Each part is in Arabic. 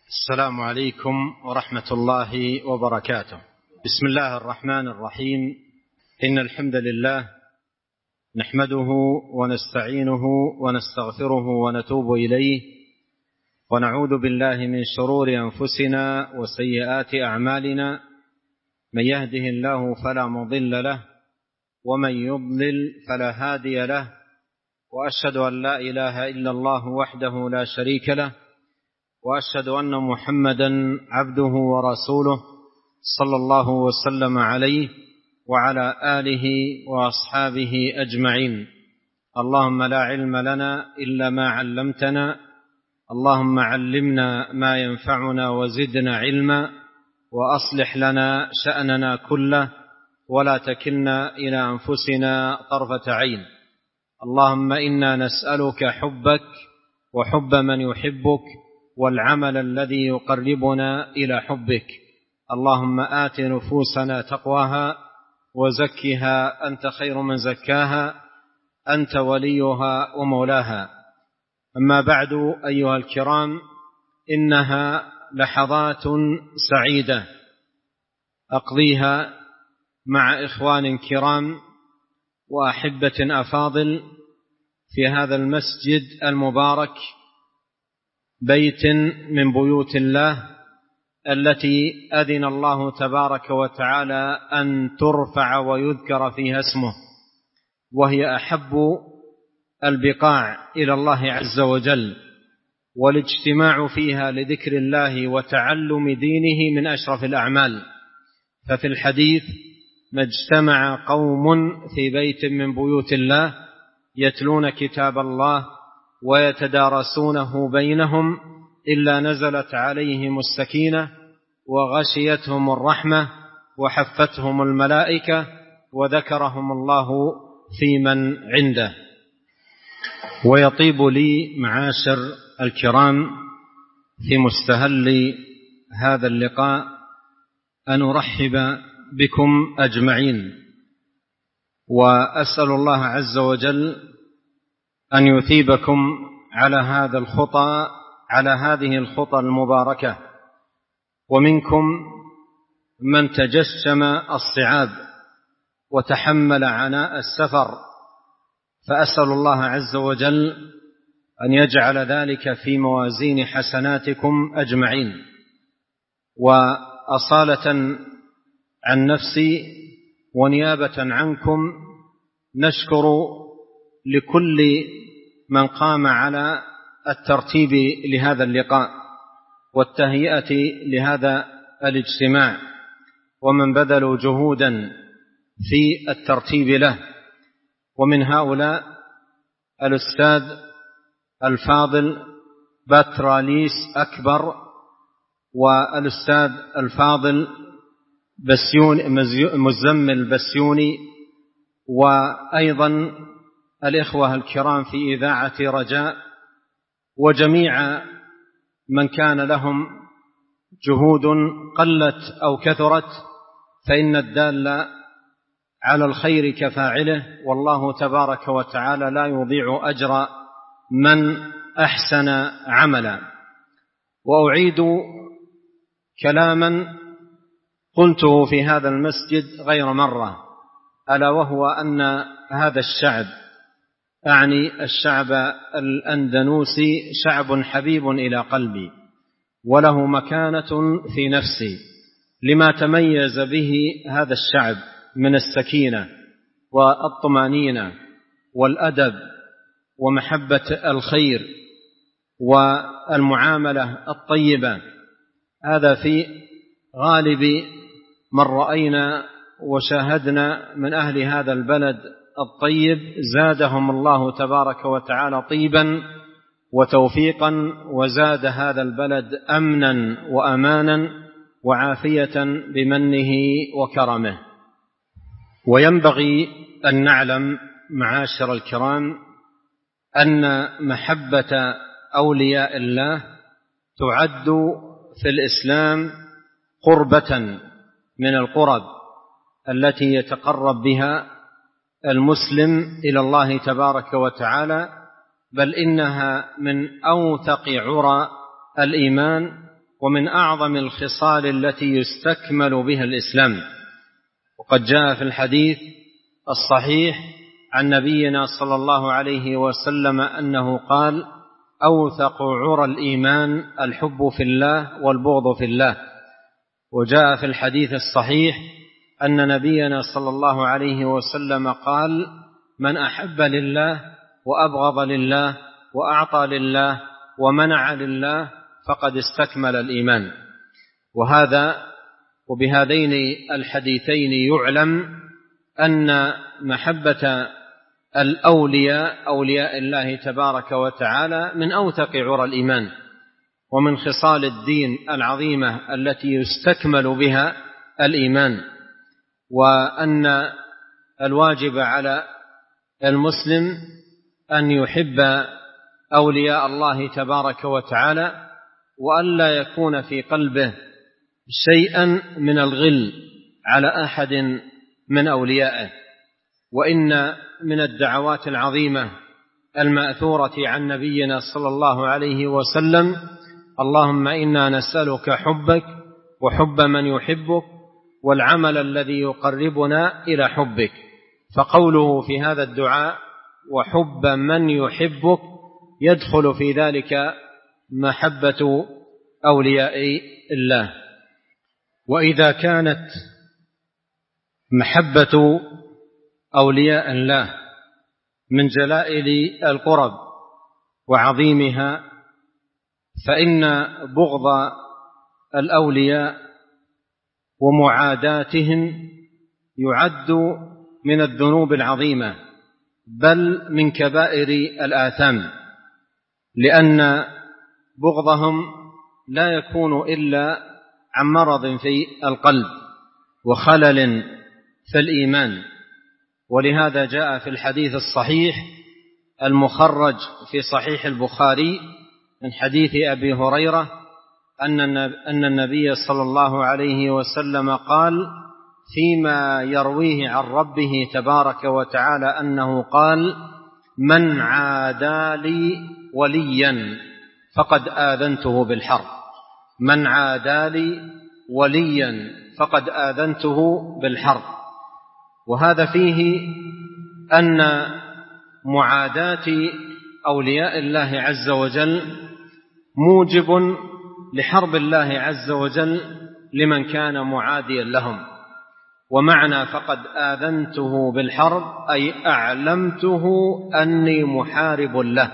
السلام عليكم ورحمة الله وبركاته. بسم الله الرحمن الرحيم. إن الحمد لله نحمده ونستعينه ونستغفره ونتوب إليه، ونعوذ بالله من شرور أنفسنا وسيئات أعمالنا. من يهده الله فلا مضل له، ومن يضلل فلا هادي له، وأشهد أن لا إله إلا الله وحده لا شريك له، وأشهد أن محمدا عبده ورسوله صلى الله وسلم عليه وعلى آله وأصحابه أجمعين. اللهم لا علم لنا إلا ما علمتنا، اللهم علمنا ما ينفعنا وزدنا علما، وأصلح لنا شأننا كله ولا تكلنا إلى أنفسنا طرفة عين. اللهم إنا نسألك حبك وحب من يحبك والعمل الذي يقربنا إلى حبك. اللهم آت نفوسنا تقواها وزكها أنت خير من زكاها، أنت وليها ومولاها. أما بعد أيها الكرام، إنها لحظات سعيدة أقضيها مع إخوان كرام وأحبة أفاضل في هذا المسجد المبارك، بيت من بيوت الله التي أذن الله تبارك وتعالى أن ترفع ويذكر فيها اسمه، وهي أحب البقاع إلى الله عز وجل، والاجتماع فيها لذكر الله وتعلم دينه من أشرف الأعمال. ففي الحديث: ما اجتمع قوم في بيت من بيوت الله يتلون كتاب الله ويتدارسونه بينهم إلا نزلت عليهم السكينة وغشيتهم الرحمة وحفتهم الملائكة وذكرهم الله في من عنده. ويطيب لي معاشر الكرام في مستهل هذا اللقاء أن أرحب بكم أجمعين، وأسأل الله عز وجل أن يثيبكم على هذه الخطى المباركة. ومنكم من تجشم الصعاب وتحمل عناء السفر، فأسأل الله عز وجل أن يجعل ذلك في موازين حسناتكم أجمعين. وأصالة عن نفسي ونيابة عنكم نشكر لكل من قام على الترتيب لهذا اللقاء والتهيئة لهذا الاجتماع، ومن بذلوا جهودا في الترتيب له. ومن هؤلاء الأستاذ الفاضل باتراليس أكبر، والأستاذ الفاضل مزمل بسيوني، وأيضا الإخوة الكرام في إذاعة رجاء، وجميع من كان لهم جهود قلت أو كثرت، فإن الدال على الخير كفاعله، والله تبارك وتعالى لا يضيع أجر من أحسن عملا. وأعيد كلاما قلته في هذا المسجد غير مرة، ألا وهو أن هذا الشعب، أعني الشعب الأندونيسي، شعب حبيب إلى قلبي وله مكانة في نفسي، لما تميز به هذا الشعب من السكينة والطمأنينة والأدب ومحبة الخير والمعاملة الطيبة. هذا في غالب من رأينا وشاهدنا من أهل هذا البلد الطيب، زادهم الله تبارك وتعالى طيبا وتوفيقا، وزاد هذا البلد أمنا وأمانا وعافية بمنه وكرمه. وينبغي أن نعلم معاشر الكرام أن محبة أولياء الله تعد في الإسلام قربة من القرب التي يتقرب بها المسلم إلى الله تبارك وتعالى، بل إنها من أوثق عرى الإيمان ومن أعظم الخصال التي يستكمل بها الإسلام. وقد جاء في الحديث الصحيح عن نبينا صلى الله عليه وسلم أنه قال: أوثق عرى الإيمان الحب في الله والبغض في الله. وجاء في الحديث الصحيح أن نبينا صلى الله عليه وسلم قال: من أحب لله وأبغض لله وأعطى لله ومنع لله فقد استكمل الإيمان. وبهذين الحديثين يعلم أن محبة الأولياء أولياء الله تبارك وتعالى من أوثق عرى الإيمان، ومن خصال الدين العظيمة التي يستكمل بها الإيمان، وأن الواجب على المسلم أن يحب أولياء الله تبارك وتعالى، وألا يكون في قلبه شيئا من الغل على أحد من أوليائه. وإن من الدعوات العظيمة المأثورة عن نبينا صلى الله عليه وسلم: اللهم إنا نسألك حبك وحب من يحبك والعمل الذي يقربنا إلى حبك. فقوله في هذا الدعاء وحب من يحبك يدخل في ذلك محبة أولياء الله. وإذا كانت محبة أولياء الله من جلائل القرب وعظيمها، فإن بغض الأولياء ومعاداتهم يعد من الذنوب العظيمة، بل من كبائر الآثام، لأن بغضهم لا يكون إلا عن مرض في القلب وخلل في الإيمان. ولهذا جاء في الحديث الصحيح المخرج في صحيح البخاري من حديث أبي هريرة أن النبي صلى الله عليه وسلم قال فيما يرويه عن ربه تبارك وتعالى أنه قال: من عادى لي وليا فقد آذنته بالحرب. من عادى لي وليا فقد آذنته بالحرب. وهذا فيه أن معاداة أولياء الله عز وجل موجب لحرب الله عز وجل لمن كان معاديا لهم. ومعنى فقد آذنته بالحرب أي أعلمته أني محارب له،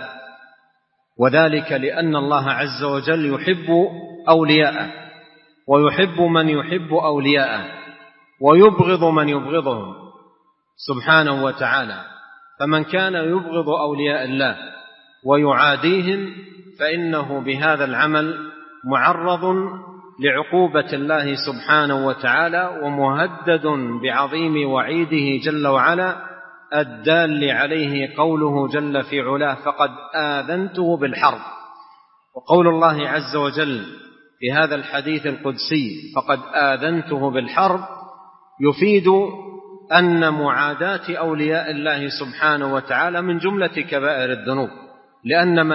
وذلك لأن الله عز وجل يحب أولياءه ويحب من يحب أولياءه ويبغض من يبغضهم سبحانه وتعالى. فمن كان يبغض أولياء الله ويعاديهم فإنه بهذا العمل معرض لعقوبة الله سبحانه وتعالى، ومهدد بعظيم وعيده جل وعلا الدال عليه قوله جل في علاه: فقد آذنته بالحرب. وقول الله عز وجل في هذا الحديث القدسي فقد آذنته بالحرب يفيد أن معاداة أولياء الله سبحانه وتعالى من جملة كبائر الذنوب، لأن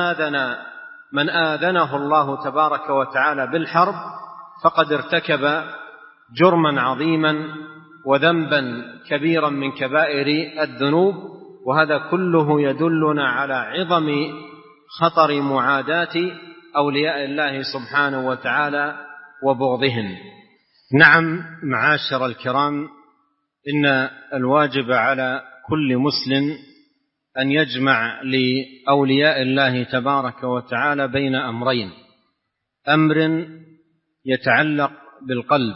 من آذنه الله تبارك وتعالى بالحرب فقد ارتكب جرما عظيما وذنبا كبيرا من كبائر الذنوب. وهذا كله يدلنا على عظم خطر معاداة أولياء الله سبحانه وتعالى وبغضهم. نعم معاشر الكرام، إن الواجب على كل مسلم أن يجمع لأولياء الله تبارك وتعالى بين أمرين: أمر يتعلق بالقلب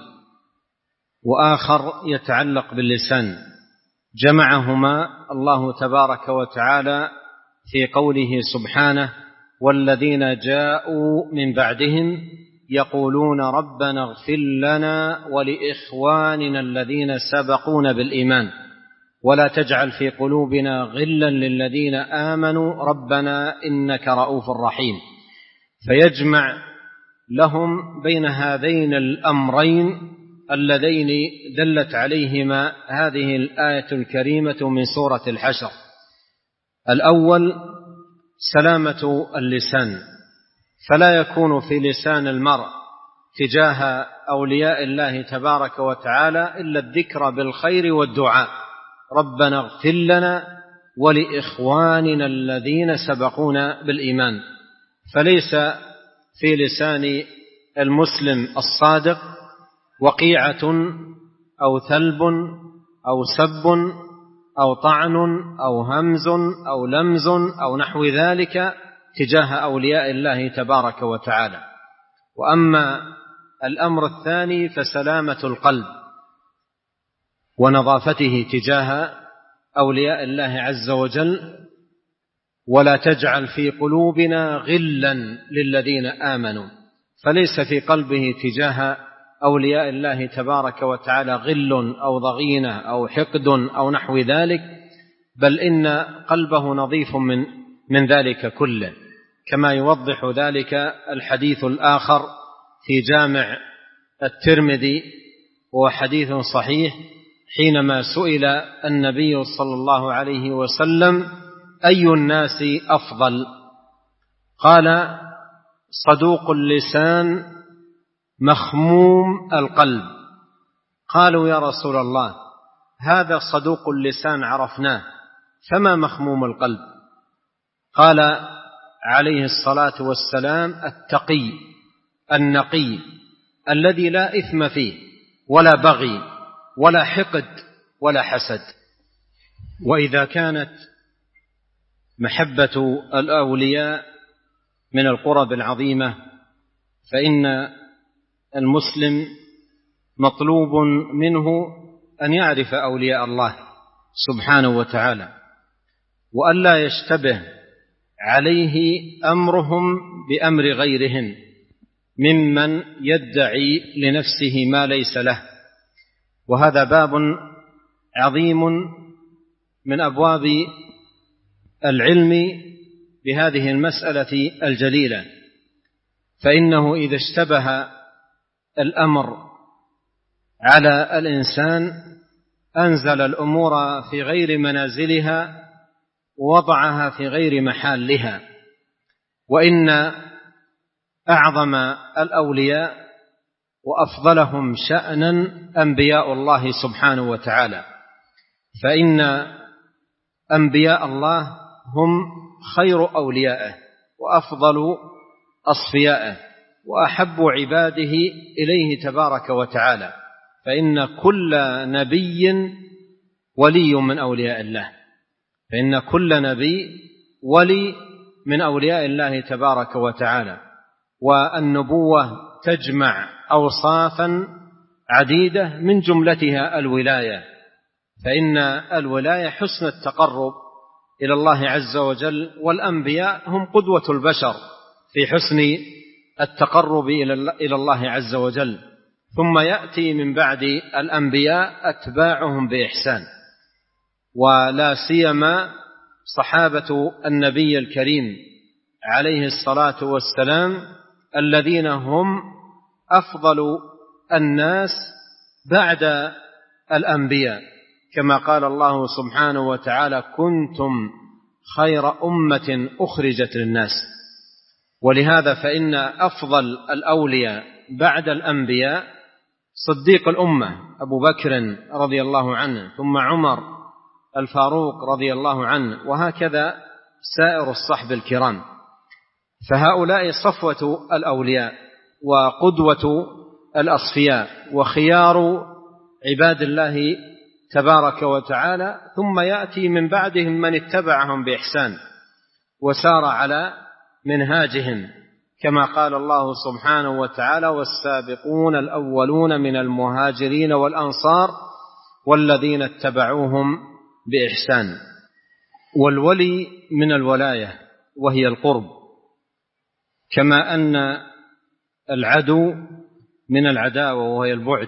وآخر يتعلق باللسان. جمعهما الله تبارك وتعالى في قوله سبحانه: والذين جاءوا من بعدهم يقولون ربنا اغفر لنا ولإخواننا الذين سبقونا بالإيمان ولا تجعل في قلوبنا غلا للذين آمنوا ربنا إنك رؤوف رحيم. فيجمع لهم بين هذين الأمرين اللذين دلت عليهما هذه الآية الكريمة من سورة الحشر. الأول سلامة اللسان، فلا يكون في لسان المرء تجاه أولياء الله تبارك وتعالى إلا الذكر بالخير والدعاء: ربنا اغفر لنا ولإخواننا الذين سبقونا بالإيمان. فليس في لسان المسلم الصادق وقيعة أو ثلب أو سب أو طعن أو همز أو لمز أو نحو ذلك تجاه أولياء الله تبارك وتعالى. وأما الأمر الثاني فسلامة القلب ونظافته تجاه أولياء الله عز وجل: ولا تجعل في قلوبنا غلا للذين آمنوا. فليس في قلبه تجاه أولياء الله تبارك وتعالى غل أو ضغينة أو حقد أو نحو ذلك، بل إن قلبه نظيف من ذلك كله، كما يوضح ذلك الحديث الآخر في جامع الترمذي، وهو حديث صحيح، حينما سئل النبي صلى الله عليه وسلم: أي الناس أفضل؟ قال: صدوق اللسان مخموم القلب. قالوا: يا رسول الله، هذا صدوق اللسان عرفناه، فما مخموم القلب؟ قال عليه الصلاة والسلام: التقي النقي الذي لا إثم فيه ولا بغي ولا حقد ولا حسد. وإذا كانت محبة الأولياء من القرب العظيمة، فإن المسلم مطلوب منه أن يعرف أولياء الله سبحانه وتعالى، وأن لا يشتبه عليه أمرهم بأمر غيرهم ممن يدعي لنفسه ما ليس له. وهذا باب عظيم من أبواب العلم بهذه المسألة الجليلة، فإنه إذا اشتبه الأمر على الإنسان أنزل الأمور في غير منازلها ووضعها في غير محلها. وإن أعظم الأولياء وأفضلهم شأنا أنبياء الله سبحانه وتعالى، فإن أنبياء الله هم خير أوليائه وأفضل أصفيائه وأحب عباده إليه تبارك وتعالى، فإن كل نبي ولي من أولياء الله، فإن كل نبي ولي من أولياء الله تبارك وتعالى. والنبوة تجمع أوصافا عديدة من جملتها الولاية، فإن الولاية حسن التقرب إلى الله عز وجل، والأنبياء هم قدوة البشر في حسن التقرب إلى الله عز وجل، ثم يأتي من بعد الأنبياء أتباعهم بإحسان، ولا سيما صحابة النبي الكريم عليه الصلاة والسلام الذين هم أفضل الناس بعد الأنبياء، كما قال الله سبحانه وتعالى: كنتم خير أمة أخرجت للناس. ولهذا فإن أفضل الأولياء بعد الأنبياء صديق الأمة أبو بكر رضي الله عنه، ثم عمر الفاروق رضي الله عنه، وهكذا سائر الصحب الكرام. فهؤلاء صفوة الأولياء وقدوة الأصفياء وخيار عباد الله تبارك وتعالى، ثم يأتي من بعدهم من اتبعهم بإحسان وسار على منهاجهم، كما قال الله سبحانه وتعالى: والسابقون الأولون من المهاجرين والأنصار والذين اتبعوهم بإحسان. والولي من الولاية وهي القرب، كما أن العدو من العداوة وهي البعد.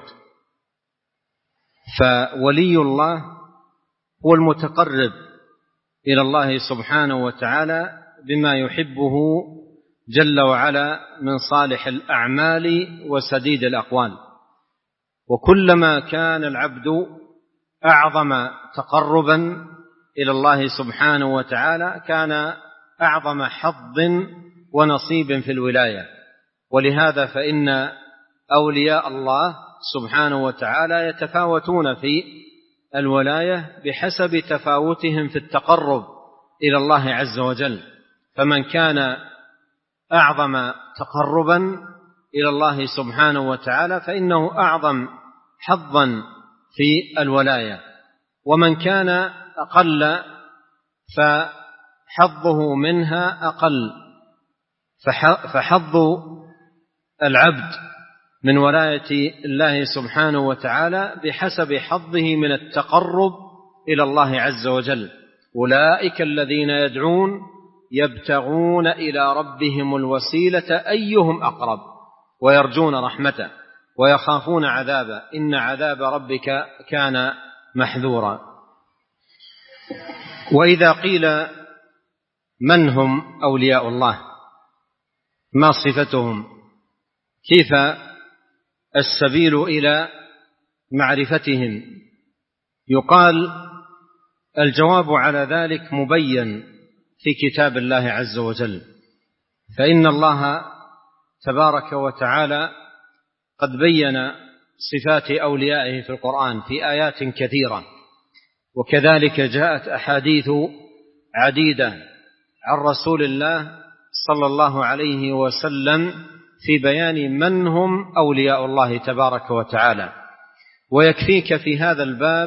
فولي الله هو المتقرب إلى الله سبحانه وتعالى بما يحبه جل وعلا من صالح الأعمال وسديد الأقوال. وكلما كان العبد أعظم تقربا إلى الله سبحانه وتعالى كان أعظم حظ ونصيب في الولاية. ولهذا فإن أولياء الله سبحانه وتعالى يتفاوتون في الولاية بحسب تفاوتهم في التقرب إلى الله عز وجل، فمن كان أعظم تقربا إلى الله سبحانه وتعالى فإنه أعظم حظا في الولاية، ومن كان أقل فحظه منها أقل. فحظ العبد من ولاية الله سبحانه وتعالى بحسب حظه من التقرب إلى الله عز وجل. أولئك الذين يدعون يبتغون إلى ربهم الوسيلة أيهم أقرب ويرجون رحمته ويخافون عذابه إن عذاب ربك كان محذورا. وإذا قيل من هم أولياء الله، ما صفتهم، كيف السبيل إلى معرفتهم، يقال الجواب على ذلك مبين في كتاب الله عز وجل، فإن الله تبارك وتعالى قد بين صفات أوليائه في القرآن في آيات كثيرة، وكذلك جاءت أحاديث عديدة عن رسول الله صلى الله عليه وسلم في بيان من هم أولياء الله تبارك وتعالى. ويكفيك في هذا الباب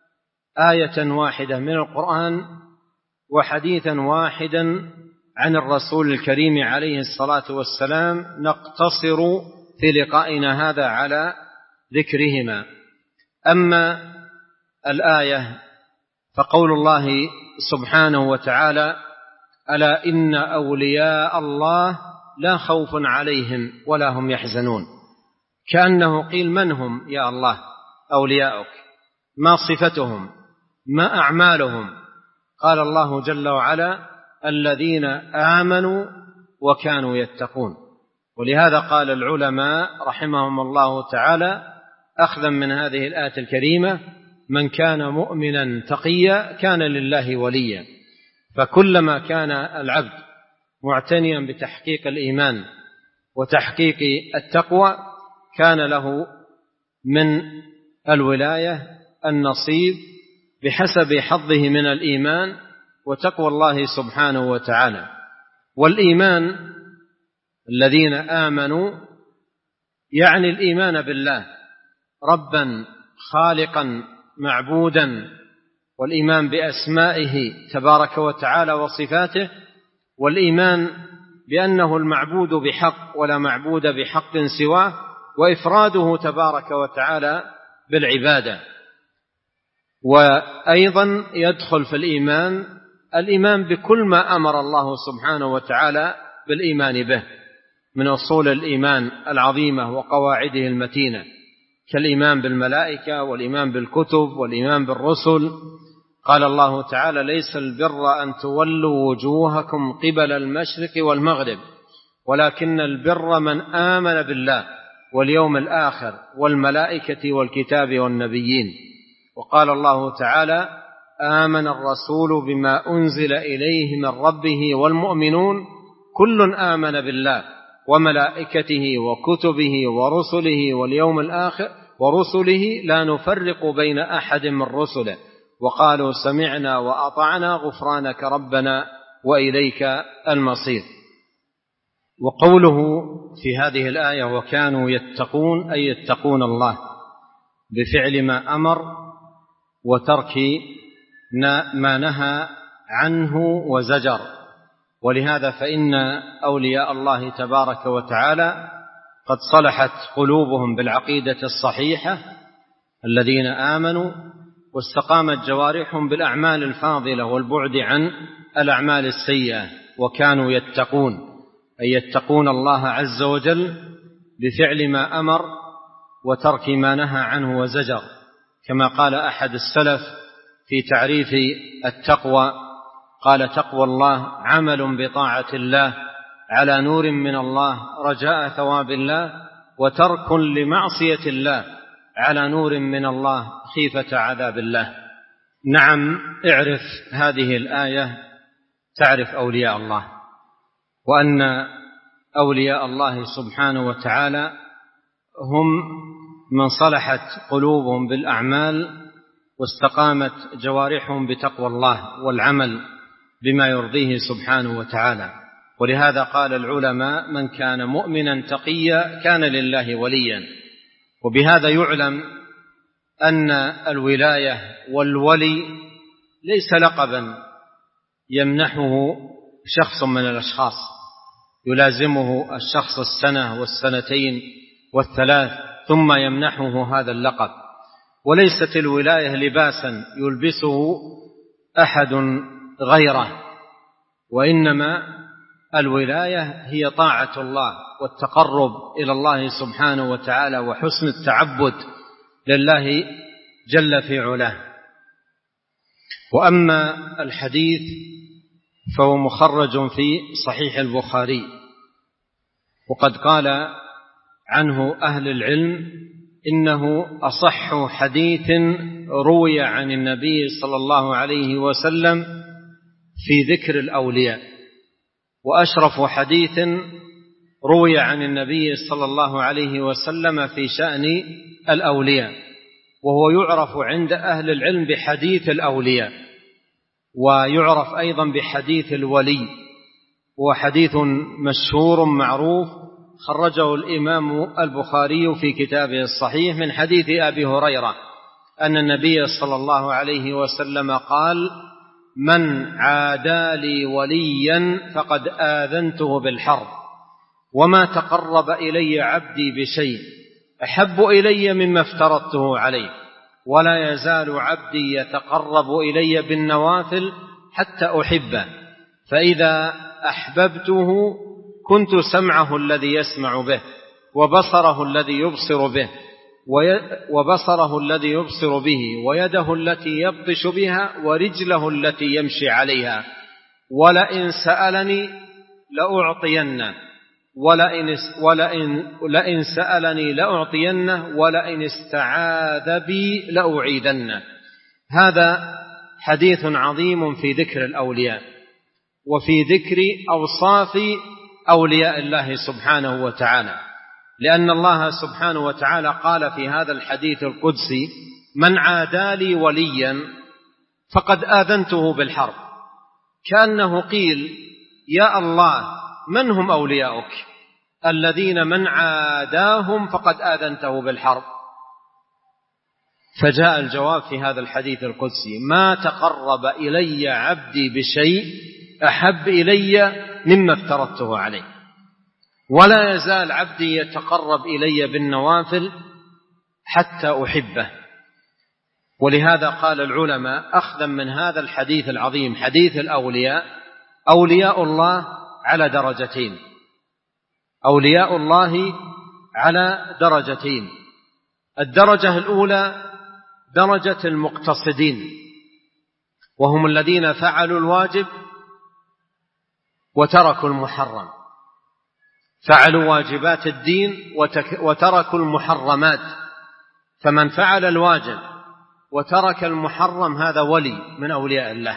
آية واحدة من القرآن وحديثا واحدا عن الرسول الكريم عليه الصلاة والسلام نقتصر في لقائنا هذا على ذكرهما. أما الآية فقول الله سبحانه وتعالى ألا إن أولياء الله لا خوف عليهم ولا هم يحزنون، كأنه قيل من هم يا الله أولياؤك، ما صفتهم، ما أعمالهم؟ قال الله جل وعلا الذين آمنوا وكانوا يتقون. ولهذا قال العلماء رحمهم الله تعالى أخذا من هذه الآية الكريمة من كان مؤمنا تقيا كان لله وليا. فكلما كان العبد معتنيا بتحقيق الإيمان وتحقيق التقوى كان له من الولاية النصيب بحسب حظه من الإيمان وتقوى الله سبحانه وتعالى. والإيمان الذين آمنوا يعني الإيمان بالله ربا خالقا معبودا، والإيمان بأسمائه تبارك وتعالى وصفاته، والإيمان بأنه المعبود بحق ولا معبود بحق سواه، وإفراده تبارك وتعالى بالعبادة. وأيضا يدخل في الإيمان بكل ما أمر الله سبحانه وتعالى بالإيمان به من أصول الإيمان العظيمة وقواعده المتينة، كالإيمان بالملائكة والإيمان بالكتب والإيمان بالرسل. قال الله تعالى ليس البر أن تولوا وجوهكم قبل المشرق والمغرب ولكن البر من آمن بالله واليوم الآخر والملائكة والكتاب والنبيين. وقال الله تعالى آمن الرسول بما أنزل إليه من ربه والمؤمنون كل آمن بالله وملائكته وكتبه ورسله واليوم الآخر ورسله لا نفرق بين أحد من رسله وقالوا سمعنا وأطعنا غفرانك ربنا وإليك المصير. وقوله في هذه الآية وكانوا يتقون أي يتقون الله بفعل ما أمر وترك ما نهى عنه وزجر. ولهذا فإن أولياء الله تبارك وتعالى قد صلحت قلوبهم بالعقيدة الصحيحة الذين آمنوا، واستقامت جوارحهم بالأعمال الفاضلة والبعد عن الأعمال السيئة، وكانوا يتقون أي يتقون الله عز وجل بفعل ما أمر وترك ما نهى عنه وزجر. كما قال أحد السلف في تعريف التقوى قال تقوى الله عمل بطاعة الله على نور من الله رجاء ثواب الله، وترك لمعصية الله على نور من الله خيفة عذاب الله. نعم، اعرف هذه الآية تعرف أولياء الله، وأن أولياء الله سبحانه وتعالى هم من صلحت قلوبهم بالأعمال واستقامت جوارحهم بتقوى الله والعمل بما يرضيه سبحانه وتعالى. ولهذا قال العلماء: من كان مؤمنا تقيا كان لله وليا. وبهذا يعلم أن الولاية والولي ليس لقبا يمنحه شخص من الأشخاص يلازمه الشخص السنة والسنتين والثلاث ثم يمنحه هذا اللقب، وليست الولاية لباسا يلبسه أحد غيره، وإنما الولاية هي طاعة الله والتقرب إلى الله سبحانه وتعالى وحسن التعبد لله جل في علاه. وأما الحديث فهو مخرج في صحيح البخاري، وقد قال عنه أهل العلم إنه أصح حديث روي عن النبي صلى الله عليه وسلم في ذكر الأولياء، وأشرف حديث روي عن النبي صلى الله عليه وسلم في شأن الأولياء، وهو يعرف عند أهل العلم بحديث الأولياء، ويعرف أيضا بحديث الولي، وحديث مشهور معروف خرجه الإمام البخاري في كتابه الصحيح من حديث أبي هريرة أن النبي صلى الله عليه وسلم قال: من عادى لي وليا فقد آذنته بالحرب، وما تقرب إلي عبدي بشيء أحب إلي مما افترضته عليه، ولا يزال عبدي يتقرب إلي بالنوافل حتى أحبه، فإذا أحببته كنت سمعه الذي يسمع به، وبصره الذي يبصر به، ويده التي يبطش بها، ورجله التي يمشي عليها، ولئن سألني لأعطينه، ولئن سألني لأعطينه، ولئن استعاذ بي لأعيذنه. هذا حديث عظيم في ذكر الأولياء وفي ذكر أوصاف أولياء الله سبحانه وتعالى، لأن الله سبحانه وتعالى قال في هذا الحديث القدسي: من عادى لي وليا فقد آذنته بالحرب، كأنه قيل: يا الله، من هم أولياؤك الذين من عاداهم فقد آذنته بالحرب؟ فجاء الجواب في هذا الحديث القدسي: ما تقرب إلي عبدي بشيء أحب إلي مما افترضته عليه، ولا يزال عبدي يتقرب إلي بالنوافل حتى أحبه. ولهذا قال العلماء أخذا من هذا الحديث العظيم حديث الأولياء: أولياء الله على درجتين، أولياء الله على درجتين. الدرجة الأولى درجة المقتصدين، وهم الذين فعلوا الواجب وتركوا المحرم، فعلوا واجبات الدين وتركوا المحرمات. فمن فعل الواجب وترك المحرم هذا ولي من أولياء الله،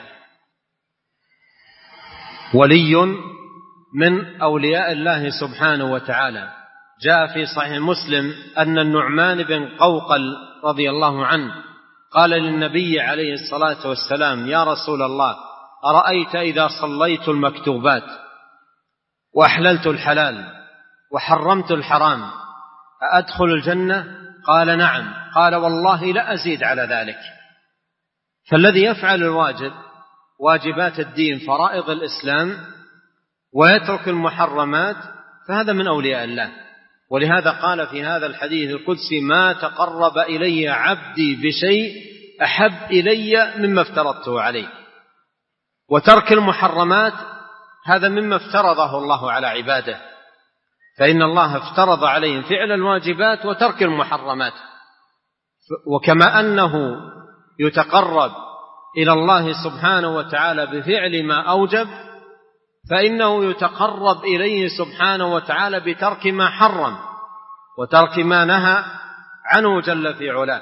ولي من أولياء الله سبحانه وتعالى. جاء في صحيح مسلم أن النعمان بن قوقل رضي الله عنه قال للنبي عليه الصلاة والسلام: يا رسول الله، أرأيت إذا صليت المكتوبات وأحللت الحلال وحرمت الحرام أأدخل الجنة؟ قال: نعم. قال: والله لا أزيد على ذلك. فالذي يفعل الواجب، واجبات الدين، فرائض الإسلام، ويترك المحرمات، فهذا من أولياء الله. ولهذا قال في هذا الحديث القدسي: ما تقرب إلي عبدي بشيء أحب إلي مما افترضته عليه. وترك المحرمات هذا مما افترضه الله على عباده، فإن الله افترض عليهم فعل الواجبات وترك المحرمات. وكما أنه يتقرب إلى الله سبحانه وتعالى بفعل ما أوجب، فإنه يتقرب إليه سبحانه وتعالى بترك ما حرم وترك ما نهى عنه جل في علاه.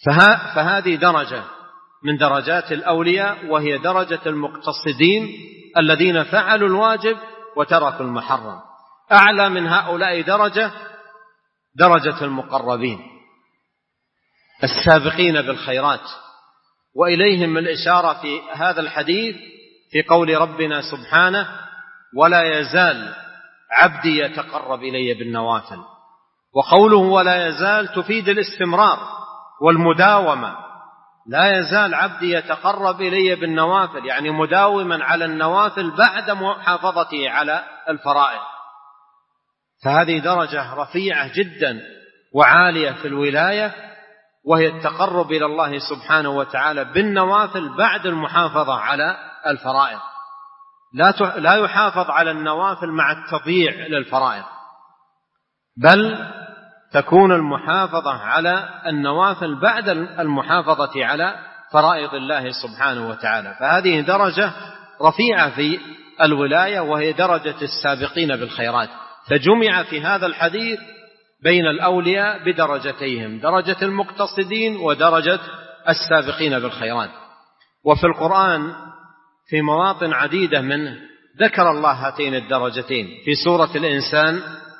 فهذه درجة من درجات الأولياء، وهي درجة المقتصدين الذين فعلوا الواجب وتركوا المحرم. أعلى من هؤلاء درجة المقربين السابقين بالخيرات، وإليهم الإشارة في هذا الحديث في قول ربنا سبحانه: ولا يزال عبدي يتقرب إلي بالنوافل. وقوله ولا يزال تفيد الاستمرار والمداومة، لا يزال عبدي يتقرب إلي بالنوافل، يعني مداوما على النوافل بعد محافظته على الفرائض. فهذه درجة رفيعة جدا وعالية في الولاية، وهي التقرب إلى الله سبحانه وتعالى بالنوافل بعد المحافظة على الفرائض. لا يحافظ على النوافل مع التضييع للفرائض، بل تكون المحافظة على النوافل بعد المحافظة على فرائض الله سبحانه وتعالى. فهذه درجة رفيعة في الولاية، وهي درجة السابقين بالخيرات. فجمع في هذا الحديث بين الأولياء بدرجتيهم، درجة المقتصدين ودرجة السابقين بالخيرات. وفي القرآن في مواطن عديدة منه ذكر الله هاتين الدرجتين، في سورة الإنسان،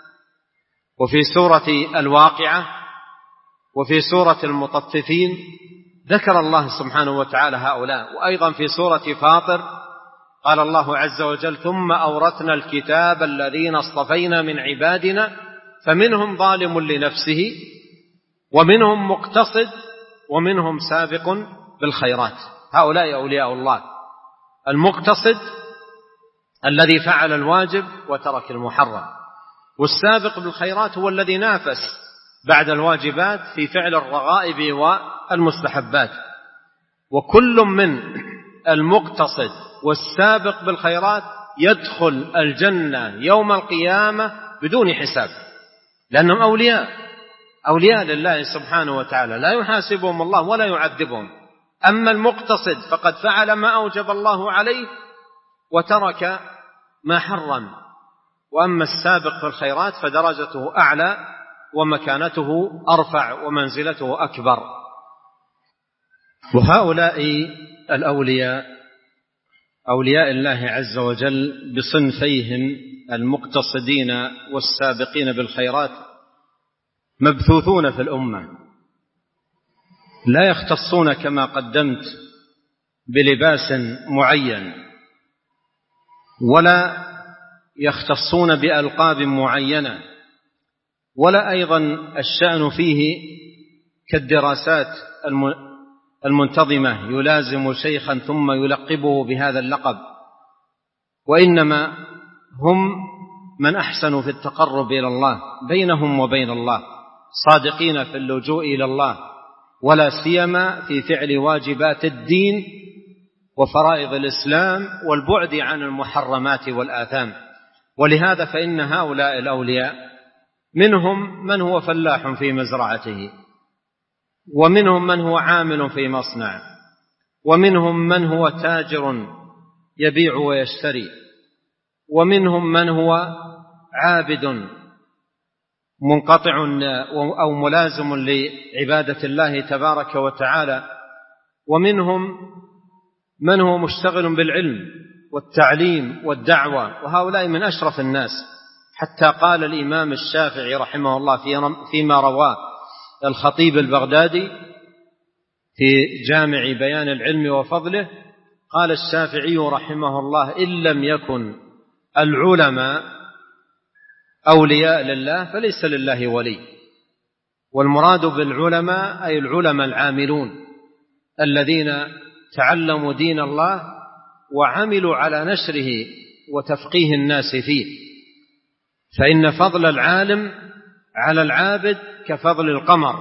وفي سورة الواقعة، وفي سورة المطففين ذكر الله سبحانه وتعالى هؤلاء. وأيضا في سورة فاطر قال الله عز وجل: ثم أورثنا الكتاب الذين اصطفينا من عبادنا فمنهم ظالم لنفسه ومنهم مقتصد ومنهم سابق بالخيرات. هؤلاء أولياء الله. المقتصد الذي فعل الواجب وترك المحرم، والسابق بالخيرات هو الذي نافس بعد الواجبات في فعل الرغائب والمستحبات. وكل من المقتصد والسابق بالخيرات يدخل الجنة يوم القيامة بدون حساب، لأنهم أولياء لله سبحانه وتعالى، لا يحاسبهم الله ولا يعذبهم. أما المقتصد فقد فعل ما أوجب الله عليه وترك ما حرم. وأما السابق في الخيرات فدرجته أعلى ومكانته أرفع ومنزلته أكبر. وهؤلاء الأولياء أولياء الله عز وجل بصنفيهم المقتصدين والسابقين بالخيرات مبثوثون في الأمة، لا يختصون كما قدمت بلباس معين، ولا يختصون بألقاب معينة، ولا أيضا الشأن فيه كالدراسات المنتظمة يلازم شيخا ثم يلقبه بهذا اللقب. وإنما هم من أحسنوا في التقرب إلى الله بينهم وبين الله، صادقين في اللجوء إلى الله، ولا سيما في فعل واجبات الدين وفرائض الإسلام والبعد عن المحرمات والآثام. ولهذا فإن هؤلاء الأولياء منهم من هو فلاح في مزرعته، ومنهم من هو عامل في مصنع، ومنهم من هو تاجر يبيع ويشتري، ومنهم من هو عابد منقطع أو ملازم لعبادة الله تبارك وتعالى، ومنهم من هو مشتغل بالعلم والتعليم والدعوة، وهؤلاء من أشرف الناس. حتى قال الإمام الشافعي رحمه الله فيما رواه الخطيب البغدادي في جامع بيان العلم وفضله، قال الشافعي رحمه الله: إن لم يكن العلماء أولياء لله فليس لله ولي. والمراد بالعلماء أي العلماء العاملون الذين تعلموا دين الله وعملوا على نشره وتفقيه الناس فيه. فإن فضل العالم على العابد كفضل القمر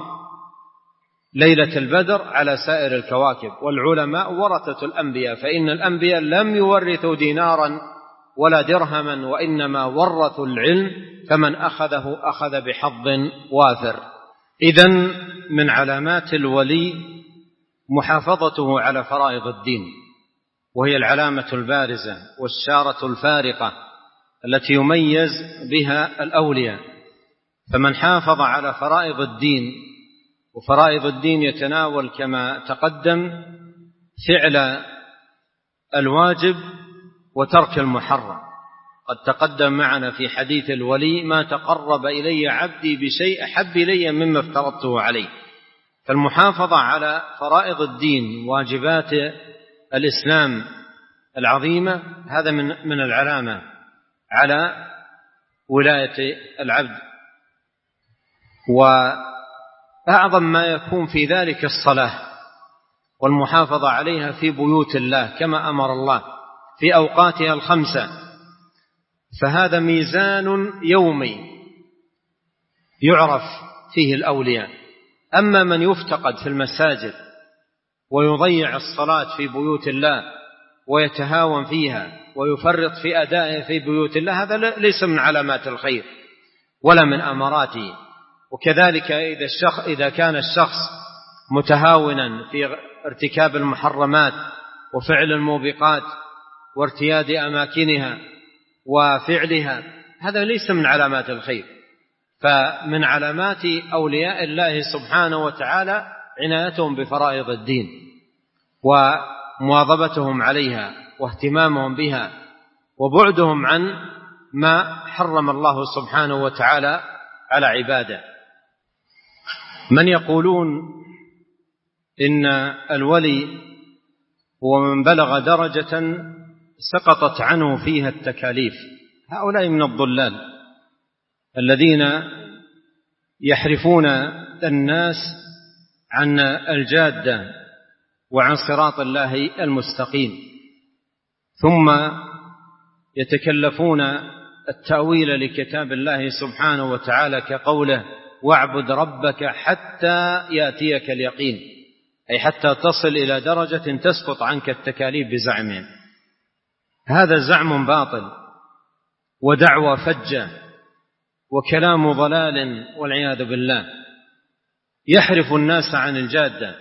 ليلة البدر على سائر الكواكب. والعلماء ورثة الأنبياء، فإن الأنبياء لم يورثوا دينارا ولا درهما، وإنما ورثوا العلم، فمن أخذه أخذ بحظ وافر. إذن من علامات الولي محافظته على فرائض الدين، وهي العلامة البارزة والشارة الفارقة التي يميز بها الأولياء. فمن حافظ على فرائض الدين، وفرائض الدين يتناول كما تقدم فعل الواجب وترك المحرم. قد تقدم معنا في حديث الولي: ما تقرب إلي عبدي بشيء أحب إلي مما افترضته عليه. فالمحافظة على فرائض الدين واجبات الإسلام العظيمة هذا من العلامة على ولاية العبد. وأعظم ما يكون في ذلك الصلاة والمحافظة عليها في بيوت الله كما أمر الله في أوقاتها الخمسة، فهذا ميزان يومي يعرف فيه الأولياء. أما من يفتقد في المساجد ويضيع الصلاة في بيوت الله ويتهاون فيها ويفرط في أدائه في بيوت الله، هذا ليس من علامات الخير ولا من أماراته. وكذلك إذا كان الشخص متهاونا في ارتكاب المحرمات وفعل الموبقات وارتياد أماكنها وفعلها، هذا ليس من علامات الخير. فمن علامات أولياء الله سبحانه وتعالى عنايتهم بفرائض الدين ومواظبتهم عليها واهتمامهم بها وبعدهم عن ما حرم الله سبحانه وتعالى على عباده. من يقولون إن الولي هو من بلغ درجة سقطت عنه فيها التكاليف، هؤلاء من الضلال الذين يحرفون الناس عن الجادة وعن صراط الله المستقيم، ثم يتكلفون التأويل لكتاب الله سبحانه وتعالى كقوله: واعبد ربك حتى يأتيك اليقين، أي حتى تصل إلى درجة تسقط عنك التكاليف بزعمهم. هذا زعم باطل ودعوى فجة وكلام ضلال والعياذ بالله، يحرف الناس عن الجادة.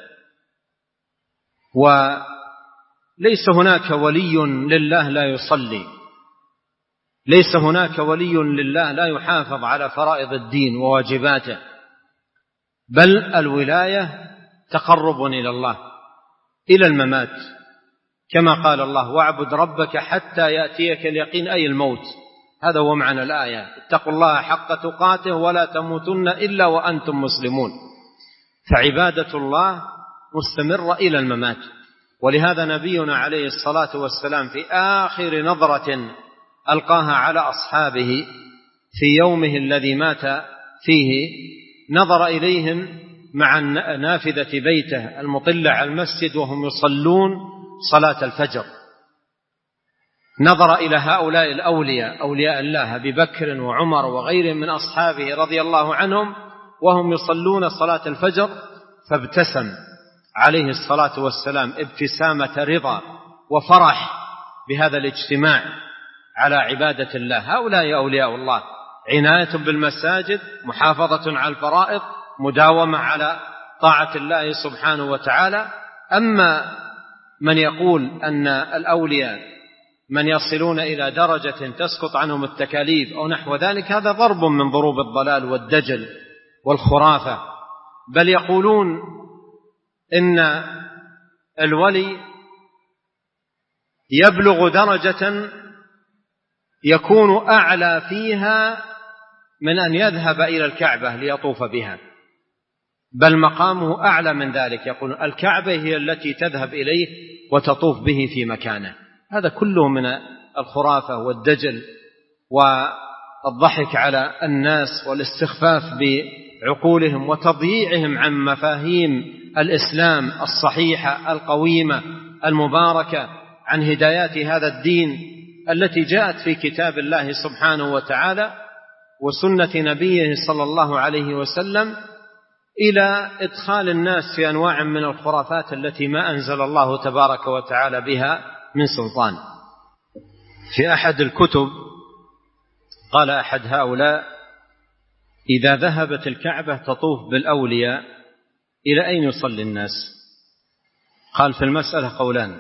وليس هناك ولي لله لا يصلي، ليس هناك ولي لله لا يحافظ على فرائض الدين وواجباته، بل الولاية تقرب إلى الله إلى الممات، كما قال الله: واعبد ربك حتى يأتيك اليقين، أي الموت. هذا هو معنى الآية: اتقوا الله حق تقاته ولا تموتن إلا وأنتم مسلمون. فعبادة الله مستمرة إلى الممات. ولهذا نبينا عليه الصلاة والسلام في آخر نظرة ألقاها على أصحابه في يومه الذي مات فيه نظر إليهم مع نافذة بيته المطلة على المسجد وهم يصلون صلاة الفجر، نظر إلى هؤلاء الأولياء أولياء الله أبي بكر وعمر وغيرهم من أصحابه رضي الله عنهم وهم يصلون صلاة الفجر، فابتسم عليه الصلاة والسلام ابتسامة رضا وفرح بهذا الاجتماع على عبادة الله. هؤلاء أولياء الله، عناية بالمساجد، محافظة على الفرائض، مداومة على طاعة الله سبحانه وتعالى. أما من يقول أن الأولياء من يصلون إلى درجة تسقط عنهم التكاليف أو نحو ذلك، هذا ضرب من ضروب الضلال والدجل والخرافة. بل يقولون إن الولي يبلغ درجة يكون أعلى فيها من أن يذهب إلى الكعبة ليطوف بها، بل مقامه أعلى من ذلك. يقول الكعبة هي التي تذهب إليه وتطوف به في مكانه. هذا كله من الخرافة والدجل والضحك على الناس والاستخفاف بعقولهم وتضييعهم عن مفاهيم الإسلام الصحيحة القويمة المباركة، عن هدايات هذا الدين التي جاءت في كتاب الله سبحانه وتعالى وسنة نبيه صلى الله عليه وسلم، إلى إدخال الناس في أنواع من الخرافات التي ما أنزل الله تبارك وتعالى بها من سلطان. في أحد الكتب قال أحد هؤلاء: إذا ذهبت الكعبة تطوف بالأولياء إلى أين يصلي الناس؟ قال: في المسألة قولان.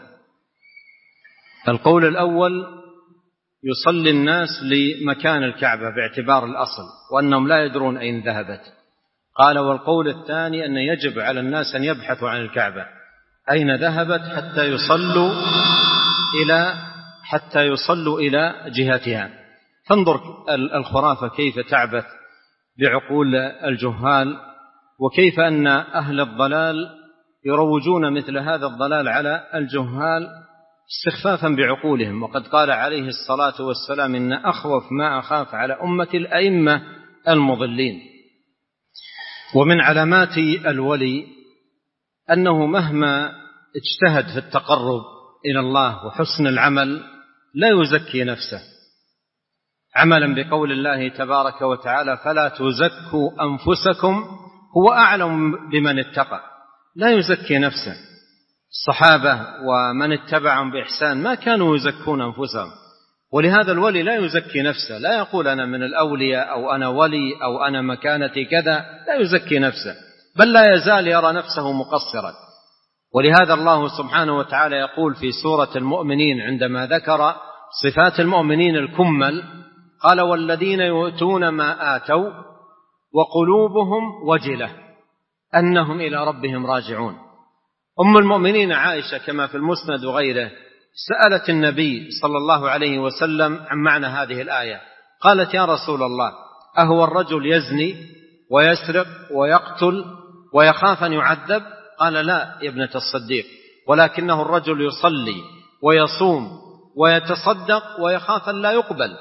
القول الأول: يصلي الناس لمكان الكعبة باعتبار الأصل وأنهم لا يدرون أين ذهبت. قال: والقول الثاني أن يجب على الناس أن يبحثوا عن الكعبة أين ذهبت حتى يصلوا إلى حتى يصلوا إلى جهتها. فانظر الخرافة كيف تعبث بعقول الجهال، وكيف أن أهل الضلال يروجون مثل هذا الضلال على الجهال استخفافا بعقولهم. وقد قال عليه الصلاة والسلام: إن أخوف ما أخاف على أمة الأئمة المضلين. ومن علامات الولي أنه مهما اجتهد في التقرب إلى الله وحسن العمل لا يزكي نفسه، عملا بقول الله تبارك وتعالى: فلا تزكوا أنفسكم هو أعلم بمن اتقى. لا يزكي نفسه. الصحابة ومن اتبعهم بإحسان ما كانوا يزكون أنفسهم، ولهذا الولي لا يزكي نفسه، لا يقول أنا من الأولياء أو أنا ولي أو أنا مكانتي كذا، لا يزكي نفسه، بل لا يزال يرى نفسه مقصرا. ولهذا الله سبحانه وتعالى يقول في سورة المؤمنين عندما ذكر صفات المؤمنين الكمل: قال: والذين يؤتون ما آتوا وقلوبهم وجلة أنهم إلى ربهم راجعون. أم المؤمنين عائشة كما في المسند وغيره سألت النبي صلى الله عليه وسلم عن معنى هذه الآية، قالت: يا رسول الله، أهو الرجل يزني ويسرق ويقتل ويخاف أن يعذب؟ قال: لا يا ابنة الصديق، ولكنه الرجل يصلي ويصوم ويتصدق ويخاف أن لا يقبل.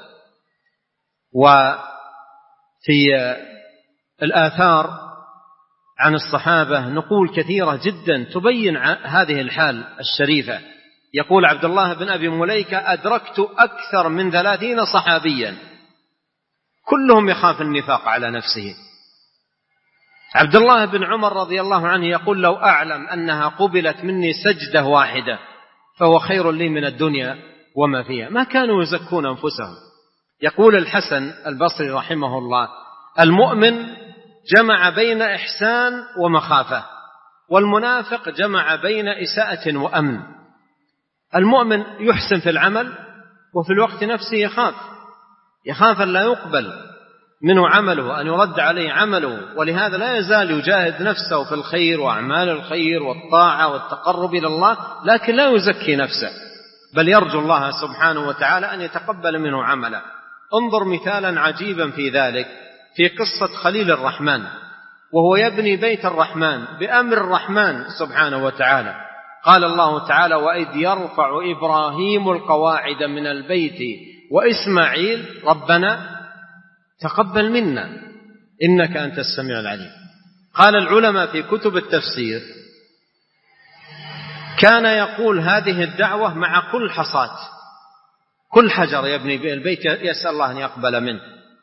وفي الآثار عن الصحابة نقول كثيرة جدا تبين هذه الحال الشريفة. يقول عبد الله بن أبي مليكة: أدركت أكثر من 30 صحابيا كلهم يخاف النفاق على نفسه. عبد الله بن عمر رضي الله عنه يقول: لو أعلم أنها قبلت مني سجدة واحدة فهو خير لي من الدنيا وما فيها. ما كانوا يزكون أنفسهم. يقول الحسن البصري رحمه الله: المؤمن جمع بين إحسان ومخافة، والمنافق جمع بين إساءة وأمن. المؤمن يحسن في العمل وفي الوقت نفسه يخاف أن لا يقبل منه عمله، أن يرد عليه عمله، ولهذا لا يزال يجاهد نفسه في الخير وأعمال الخير والطاعة والتقرب إلى الله، لكن لا يزكي نفسه، بل يرجو الله سبحانه وتعالى أن يتقبل منه عمله. انظر مثالا عجيبا في ذلك في قصة خليل الرحمن، وهو يبني بيت الرحمن بأمر الرحمن سبحانه وتعالى. قال الله تعالى: وإذ يرفع إبراهيم القواعد من البيت وإسماعيل ربنا تقبل منا إنك أنت السميع العليم. قال العلماء في كتب التفسير: كان يقول هذه الدعوة مع كل حصاة، كل حجر يبني به البيت يسأل الله أن يقبل منه.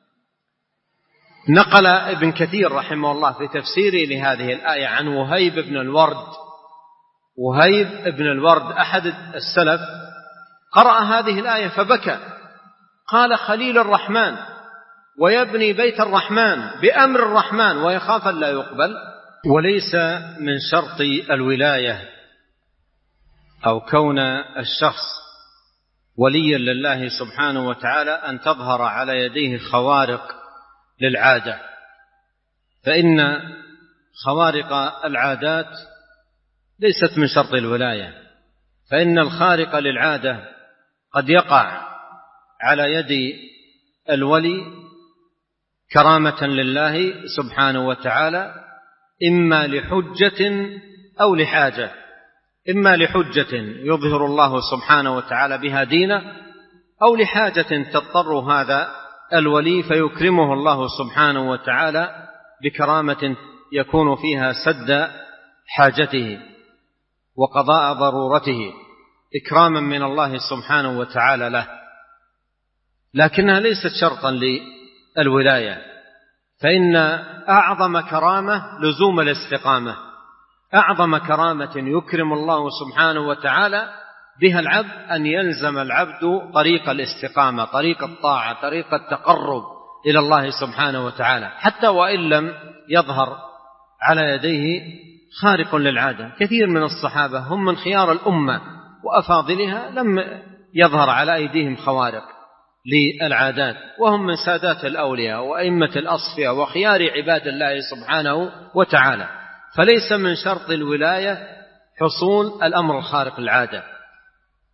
نقل ابن كثير رحمه الله في تفسيره لهذه الآية عن وهيب بن الورد. وهيب بن الورد أحد السلف قرأ هذه الآية فبكى، قال: خليل الرحمن ويبني بيت الرحمن بأمر الرحمن ويخاف أن لا يقبل. وليس من شرط الولاية أو كون الشخص وليا لله سبحانه وتعالى أن تظهر على يديه خوارق للعادة، فإن خوارق العادات ليست من شرط الولاية، فإن الخارق للعادة قد يقع على يد الولي كرامة لله سبحانه وتعالى، إما لحجة أو لحاجة، إما لحجة يظهر الله سبحانه وتعالى بها دينه، أو لحاجة تضطر هذا الولي فيكرمه الله سبحانه وتعالى بكرامة يكون فيها سد حاجته وقضاء ضرورته، إكراما من الله سبحانه وتعالى له، لكنها ليست شرطا للولاية. فإن أعظم كرامة لزوم الاستقامة، أعظم كرامة يكرم الله سبحانه وتعالى بها العبد أن يلزم العبد طريق الاستقامة، طريق الطاعة، طريق التقرب إلى الله سبحانه وتعالى، حتى وإن لم يظهر على يديه خارق للعادة. كثير من الصحابة هم من خيار الأمة وأفاضلها لم يظهر على أيديهم خوارق للعادات، وهم من سادات الأولياء وأئمة الأصفياء وخيار عباد الله سبحانه وتعالى. فليس من شرط الولاية حصول الأمر الخارق للعادة،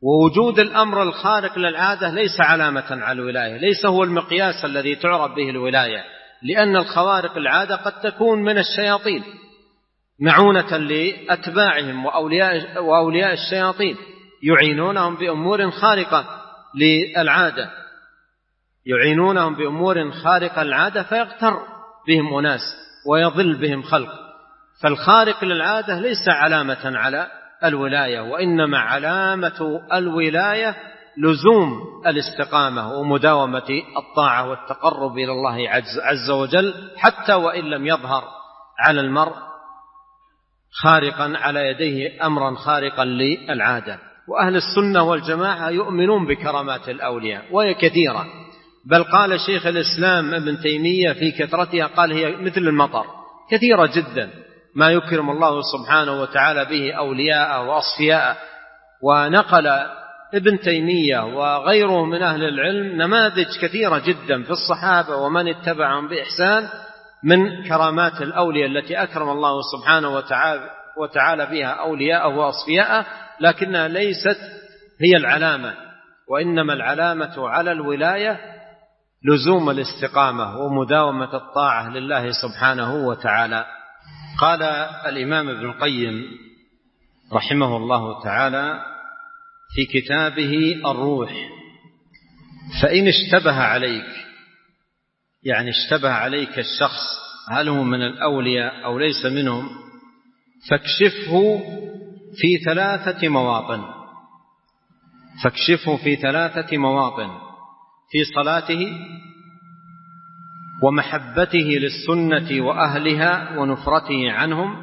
ووجود الأمر الخارق للعادة ليس علامة على الولاية، ليس هو المقياس الذي تعرف به الولاية، لأن الخوارق العادة قد تكون من الشياطين معونة لأتباعهم وأولياء الشياطين، يعينونهم بأمور خارقة للعادة، يعينونهم بأمور خارقة للعادة فيغتر بهم أناس ويضل بهم خلق. فالخارق للعادة ليس علامة على الولاية، وإنما علامة الولاية لزوم الاستقامة ومداومة الطاعة والتقرب إلى الله عز وجل، حتى وإن لم يظهر على المرء خارقا على يديه أمرا خارقا للعادة. وأهل السنة والجماعة يؤمنون بكرامات الأولياء وهي كثيرة، بل قال شيخ الإسلام ابن تيمية في كثرتها، قال هي مثل المطر كثيرة جدا ما يكرم الله سبحانه وتعالى به أولياءه وأصفياءه. ونقل ابن تيمية وغيره من أهل العلم نماذج كثيرة جدا في الصحابة ومن اتبعهم بإحسان من كرامات الأولياء التي أكرم الله سبحانه وتعالى بها أولياءه وأصفياءه، لكنها ليست هي العلامة، وإنما العلامة على الولاية لزوم الاستقامة ومداومة الطاعة لله سبحانه وتعالى. قال الإمام ابن القيم رحمه الله تعالى في كتابه الروح: فإن اشتبه عليك، يعني اشتبه عليك الشخص هل هو من الأولياء أو ليس منهم، فاكشفه في 3 مواطن، فاكشفه في 3 مواطن: في صلاته، ومحبته للسنة وأهلها ونفرته عنهم،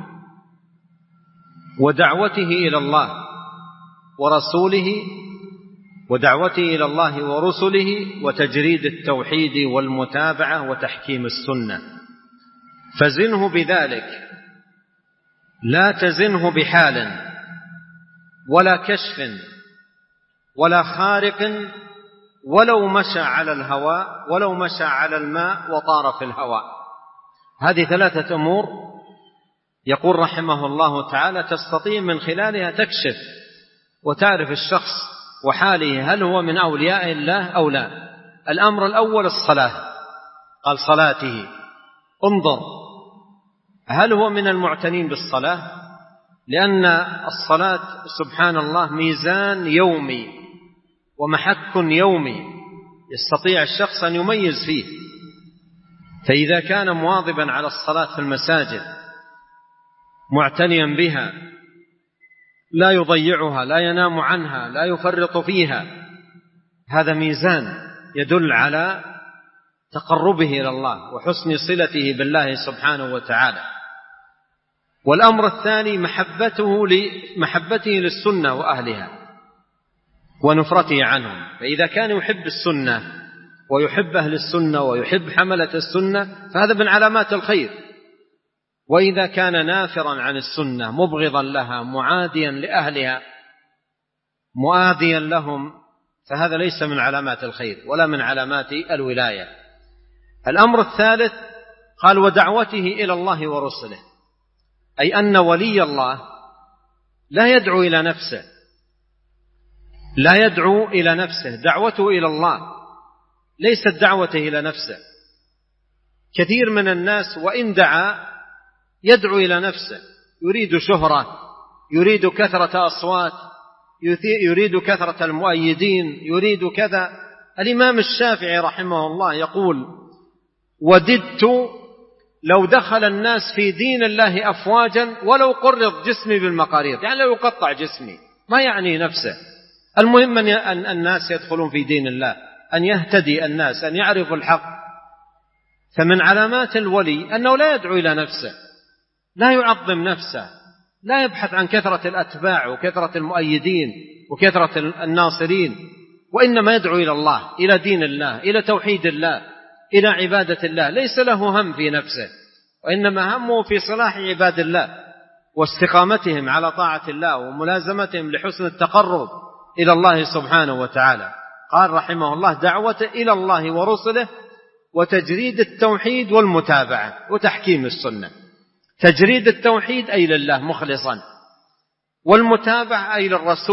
ودعوته إلى الله ورسوله، ودعوته إلى الله ورسله، وتجريد التوحيد والمتابعة وتحكيم السنة. فزنه بذلك، لا تزنه بحال ولا كشف ولا خارق، ولو مشى على الهواء، ولو مشى على الماء وطار في الهواء. هذه 3 أمور يقول رحمه الله تعالى تستطيع من خلالها تكشف وتعرف الشخص وحاله هل هو من أولياء الله أو لا. الأمر الأول الصلاة، قال صلاته، انظر هل هو من المعتنين بالصلاة، لأن الصلاة سبحان الله ميزان يومي ومحك يومي يستطيع الشخص أن يميز فيه. فإذا كان مواظبا على الصلاة في المساجد معتنيا بها، لا يضيعها، لا ينام عنها، لا يفرط فيها، هذا ميزان يدل على تقربه إلى الله وحسن صلته بالله سبحانه وتعالى. والأمر الثاني محبته للسنة وأهلها ونفرته عنهم. فإذا كان يحب السنة ويحب أهل السنة ويحب حملة السنة فهذا من علامات الخير. وإذا كان نافرا عن السنة مبغضا لها معاديا لأهلها مؤاذيا لهم فهذا ليس من علامات الخير ولا من علامات الولاية. الأمر الثالث قال ودعوته إلى الله ورسله، أي أن ولي الله لا يدعو إلى نفسه، لا يدعو إلى نفسه، دعوته إلى الله ليست دعوته إلى نفسه. كثير من الناس وإن دعا يدعو إلى نفسه، يريد شهرة، يريد كثرة أصوات، يريد كثرة المؤيدين، يريد كذا. الإمام الشافعي رحمه الله يقول وددت لو دخل الناس في دين الله أفواجا ولو قرض جسمي بالمقارير، يعني لو يقطع جسمي ما يعني نفسه، المهم أن الناس يدخلون في دين الله، أن يهتدي الناس، أن يعرفوا الحق. فمن علامات الولي أنه لا يدعو إلى نفسه، لا يعظم نفسه، لا يبحث عن كثرة الأتباع وكثرة المؤيدين وكثرة الناصرين، وإنما يدعو إلى الله، إلى دين الله، إلى توحيد الله، إلى عبادة الله. ليس له هم في نفسه، وإنما همه في صلاح عباد الله واستقامتهم على طاعة الله وملازمتهم لحسن التقرب إلى الله سبحانه وتعالى. قال رحمه الله دعوة إلى الله ورسله وتجريد التوحيد والمتابعة وتحكيم السنة. تجريد التوحيد أي لله مخلصا، والمتابعة أي للرسول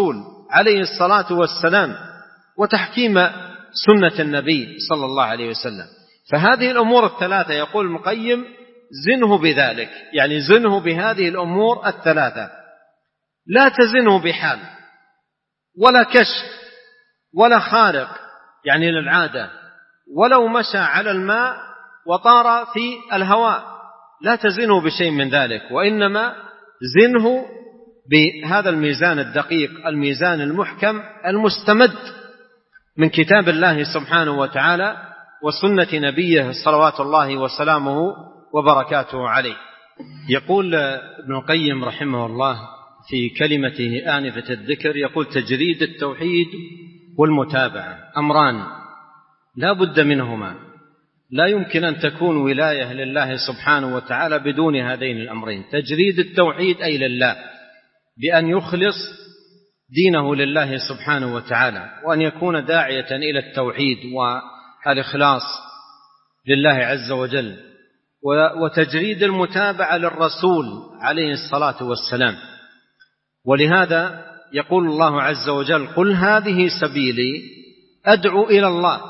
عليه الصلاة والسلام وتحكيم سنة النبي صلى الله عليه وسلم. فهذه الأمور الثلاثة يقول ابن القيم زنه بذلك، يعني زنه بهذه الأمور الثلاثة، لا تزنه بحال ولا كشف ولا خارق يعني للعادة، ولو مشى على الماء وطار في الهواء لا تزنه بشيء من ذلك، وإنما زنه بهذا الميزان الدقيق، الميزان المحكم المستمد من كتاب الله سبحانه وتعالى وسنة نبيه صلوات الله وسلامه وبركاته عليه. يقول ابن القيم رحمه الله في كلمته آنفة الذكر، يقول تجريد التوحيد والمتابعة أمران لا بد منهما، لا يمكن أن تكون ولاية لله سبحانه وتعالى بدون هذين الأمرين. تجريد التوحيد أي لله، بأن يخلص دينه لله سبحانه وتعالى، وأن يكون داعية إلى التوحيد والإخلاص لله عز وجل. وتجريد المتابعة للرسول عليه الصلاة والسلام. ولهذا يقول الله عز وجل قل هذه سبيلي أدعو إلى الله،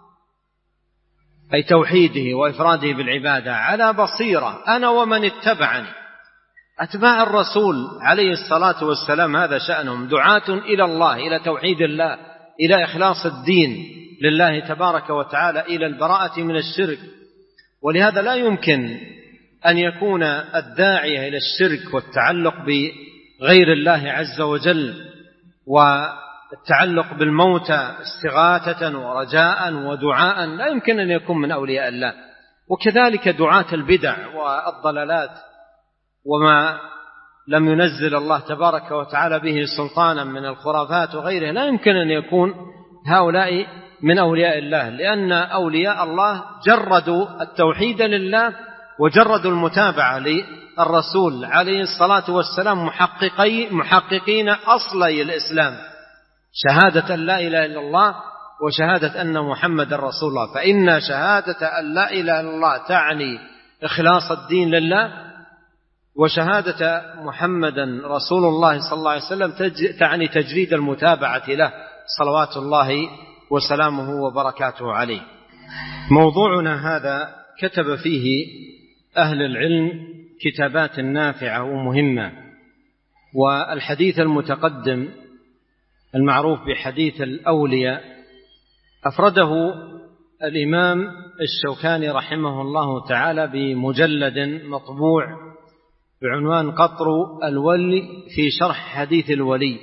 أي توحيده وإفراده بالعبادة على بصيرة أنا ومن اتبعني. أتباع الرسول عليه الصلاة والسلام هذا شأنهم، دعاة إلى الله، إلى توحيد الله، إلى إخلاص الدين لله تبارك وتعالى، إلى البراءة من الشرك. ولهذا لا يمكن أن يكون الداعية إلى الشرك والتعلق بغير الله عز وجل والتعلق بالموتى استغاثة ورجاء ودعاء، لا يمكن أن يكون من أولياء الله. وكذلك دعاة البدع والضلالات وما لم ينزل الله تبارك وتعالى به سلطانا من الخرافات وغيره، لا يمكن أن يكون هؤلاء من أولياء الله، لأن أولياء الله جردوا التوحيد لله وجردوا المتابعة للرسول عليه الصلاة والسلام، محققين أصلي الإسلام، شهادة أن لا إله إلا الله وشهادة أن محمد رسول الله. فإن شهادة أن لا إله إلا الله تعني إخلاص الدين لله، وشهادة محمدا رسول الله صلى الله عليه وسلم تعني تجريد المتابعة له صلوات الله وسلامه وبركاته عليه. موضوعنا هذا كتب فيه أهل العلم كتابات نافعة ومهمة، والحديث المتقدم المعروف بحديث الأولياء أفرده الإمام الشوكاني رحمه الله تعالى بمجلد مطبوع بعنوان قطر الولي في شرح حديث الولي،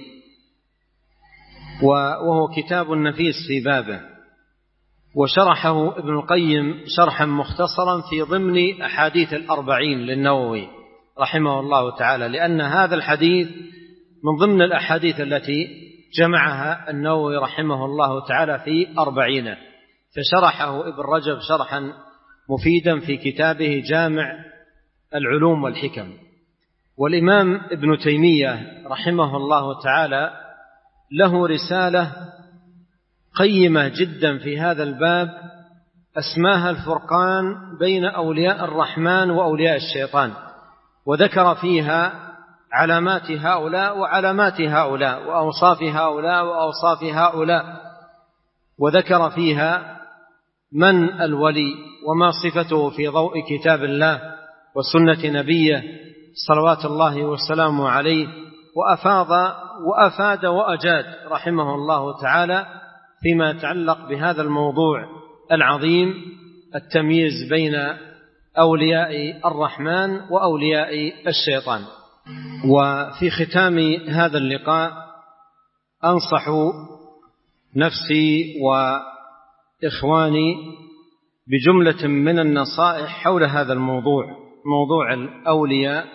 وهو كتاب نفيس في بابه، وشرحه ابن القيم شرحا مختصرا في ضمن أحاديث الأربعين للنووي رحمه الله تعالى، لأن هذا الحديث من ضمن الأحاديث التي جمعها النووي رحمه الله تعالى في 40، فشرحه ابن رجب شرحا مفيدا في كتابه جامع العلوم والحكم. والإمام ابن تيمية رحمه الله تعالى له رسالة قيمة جدا في هذا الباب أسماها الفرقان بين أولياء الرحمن وأولياء الشيطان، وذكر فيها علامات هؤلاء وعلامات هؤلاء، وأوصاف هؤلاء وأوصاف هؤلاء، وذكر فيها من الولي وما صفته في ضوء كتاب الله وسنة نبيه صلوات الله والسلام عليه، وأفاد وأجاد رحمه الله تعالى فيما يتعلق بهذا الموضوع العظيم، التمييز بين أولياء الرحمن وأولياء الشيطان. وفي ختام هذا اللقاء أنصح نفسي وإخواني بجملة من النصائح حول هذا الموضوع، موضوع الأولياء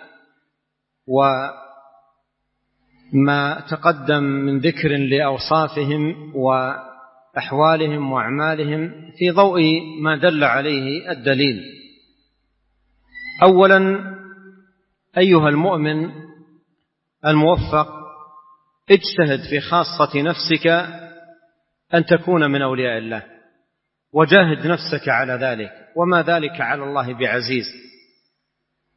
وما تقدم من ذكر لأوصافهم وأحوالهم وأعمالهم في ضوء ما دل عليه الدليل. أولا أيها المؤمن الموفق، اجتهد في خاصة نفسك أن تكون من أولياء الله، وجاهد نفسك على ذلك، وما ذلك على الله بعزيز.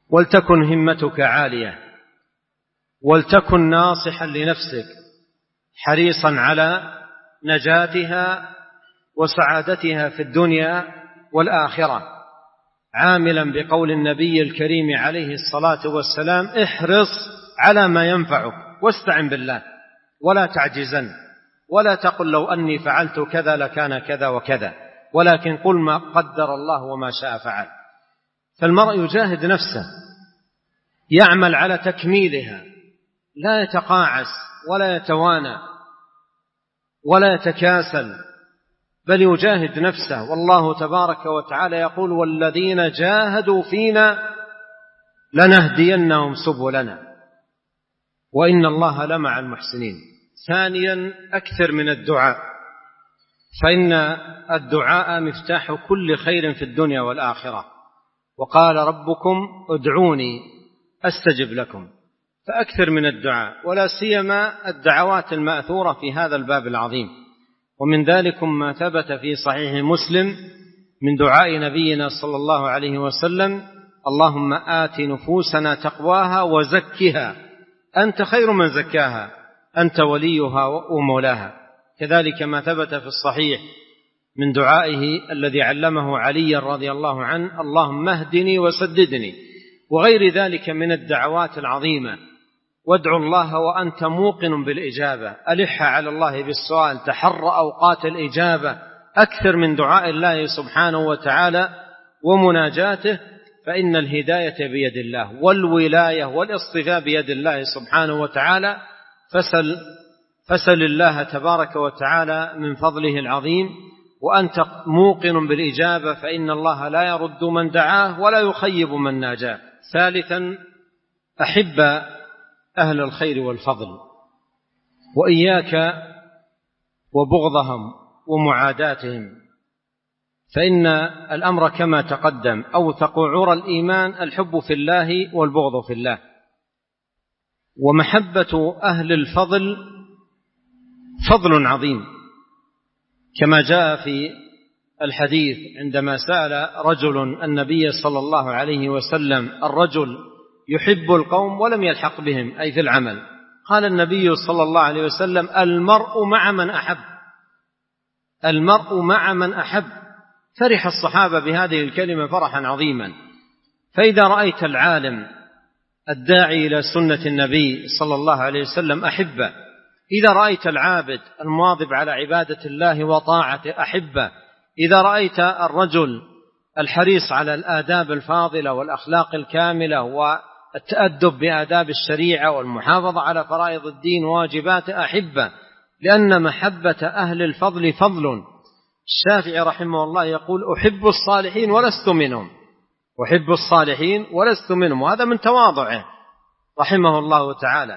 ولتكن همتك عالية، ولتكن ناصحا لنفسك، حريصا على نجاتها وسعادتها في الدنيا والآخرة، عاملا بقول النبي الكريم عليه الصلاة والسلام: احرص على ما ينفعك واستعن بالله ولا تعجزن، ولا تقل لو أني فعلت كذا لكان كذا وكذا، ولكن قل ما قدر الله وما شاء فعل. فالمرء يجاهد نفسه، يعمل على تكميلها، لا يتقاعس ولا يتوانى ولا يتكاسل، بل يجاهد نفسه. والله تبارك وتعالى يقول: والذين جاهدوا فينا لنهدينهم سبلنا وإن الله لمع المحسنين. ثانيا، أكثر من الدعاء، فإن الدعاء مفتاح كل خير في الدنيا والآخرة، وقال ربكم ادعوني أستجب لكم. فأكثر من الدعاء، ولا سيما الدعوات المأثورة في هذا الباب العظيم. ومن ذلك ما ثبت في صحيح مسلم من دعاء نبينا صلى الله عليه وسلم: اللهم آت نفوسنا تقواها وزكها أنت خير من زكاها أنت وليها ومولاها. كذلك ما ثبت في الصحيح من دعائه الذي علمه علي رضي الله عنه: اللهم اهدني وسددني، وغير ذلك من الدعوات العظيمة. وادعوا الله وأنت موقن بالإجابة، ألح على الله بالسؤال، تحر أوقات الإجابة، أكثر من دعاء الله سبحانه وتعالى ومناجاته، فإن الهداية بيد الله والولاية والاصطفاء بيد الله سبحانه وتعالى. فسل الله تبارك وتعالى من فضله العظيم وأنت موقن بالإجابة، فإن الله لا يرد من دعاه ولا يخيب من ناجاه. ثالثا، أحب أهل الخير والفضل، وإياك وبغضهم ومعاداتهم، فإن الأمر كما تقدم: أوثق عرى الإيمان الحب في الله والبغض في الله. ومحبة أهل الفضل فضل عظيم، كما جاء في الحديث عندما سأل رجل النبي صلى الله عليه وسلم: الرجل يحب القوم ولم يلحق بهم، أي في العمل، قال النبي صلى الله عليه وسلم: المرء مع من أحب، المرء مع من أحب. فرح الصحابة بهذه الكلمة فرحا عظيما. فإذا رأيت العالم الداعي إلى سنة النبي صلى الله عليه وسلم أحبه، إذا رأيت العابد المواظب على عبادة الله وطاعته أحبه، إذا رأيت الرجل الحريص على الآداب الفاضلة والأخلاق الكاملة والتأدب بآداب الشريعة والمحافظة على فرائض الدين وواجباته أحبه، لأن محبة أهل الفضل فضل. الشافعي رحمه الله يقول: أحب الصالحين ولست منهم، أحب الصالحين ولست منهم، وهذا من تواضعه رحمه الله تعالى.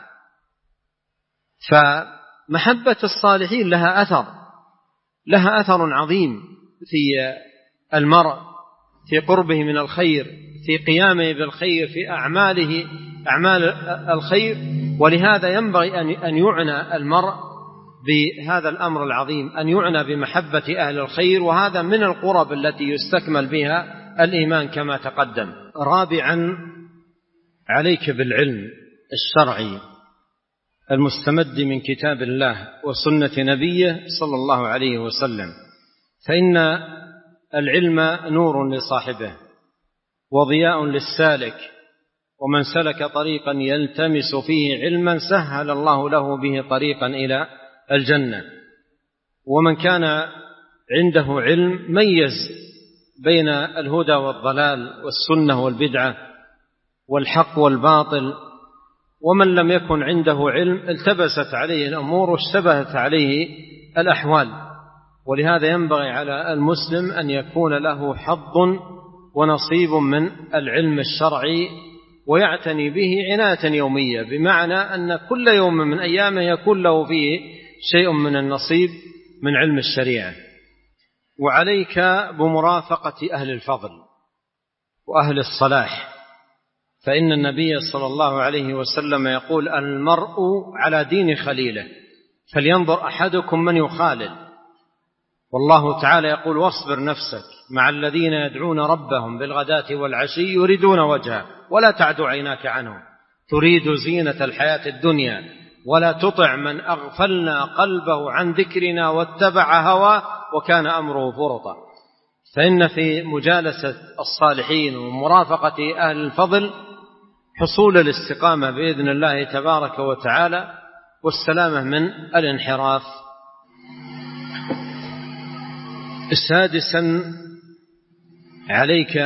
فمحبة الصالحين لها أثر عظيم في المرء، في قربه من الخير، في قيامه بالخير، في أعمال الخير. ولهذا ينبغي أن يعنى المرء بهذا الأمر العظيم، أن يعنى بمحبة أهل الخير، وهذا من القرب التي يستكمل بها الإيمان كما تقدم. رابعا، عليك بالعلم الشرعي المستمد من كتاب الله وسنة نبيه صلى الله عليه وسلم، فإن العلم نور لصاحبه وضياء للسالك، ومن سلك طريقا يلتمس فيه علما سهل الله له به طريقا إلى الجنة. ومن كان عنده علم ميز بين الهدى والضلال والسنة والبدعة والحق والباطل. ومن لم يكن عنده علم التبست عليه الأمور واشتبهت عليه الأحوال. ولهذا ينبغي على المسلم أن يكون له حظ ونصيب من العلم الشرعي ويعتني به عناية يومية، بمعنى أن كل يوم من أيامه يكون له فيه شيء من النصيب من علم الشريعة. وعليك بمرافقة أهل الفضل وأهل الصلاح، فإن النبي صلى الله عليه وسلم يقول: المرء على دين خليله فلينظر أحدكم من يخالل. والله تعالى يقول: واصبر نفسك مع الذين يدعون ربهم بالغداة والعشي يريدون وجهه ولا تعد عيناك عنهم تريد زينة الحياة الدنيا ولا تطع من أغفلنا قلبه عن ذكرنا واتبع هواه وكان أمره فرطا. فإن في مجالسة الصالحين ومرافقة أهل الفضل حصول الاستقامة بإذن الله تبارك وتعالى والسلامة من الانحراف. سادسا، عليك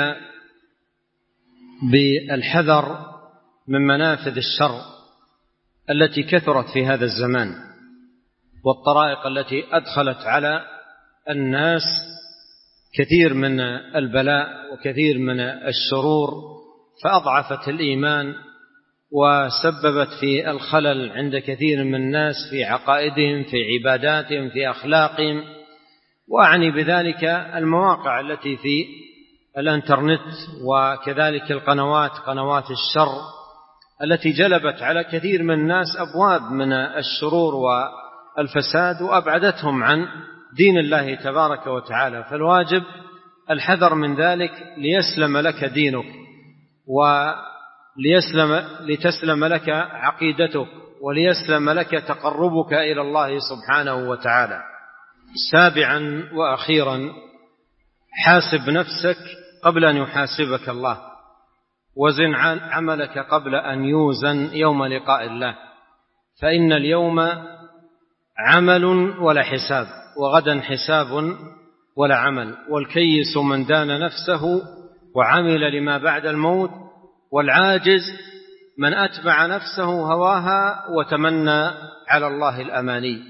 بالحذر من منافذ الشر التي كثرت في هذا الزمان والطرائق التي أدخلت على الناس كثير من البلاء وكثير من الشرور، فأضعفت الإيمان وسببت في الخلل عند كثير من الناس في عقائدهم، في عباداتهم، في أخلاقهم. وأعني بذلك المواقع التي في الانترنت وكذلك قنوات الشر التي جلبت على كثير من الناس أبواب من الشرور والفساد وأبعدتهم عن دين الله تبارك وتعالى. فالواجب الحذر من ذلك ليسلم لك دينك ولتسلم لك عقيدتك وليسلم لك تقربك إلى الله سبحانه وتعالى. سابعا وأخيرا، حاسب نفسك قبل أن يحاسبك الله، وزن عملك قبل أن يوزن يوم لقاء الله، فإن اليوم عمل ولا حساب، وغدا حساب ولا عمل. والكيس من دان نفسه وعمل لما بعد الموت، والعاجز من أتبع نفسه هواها وتمنى على الله الأماني.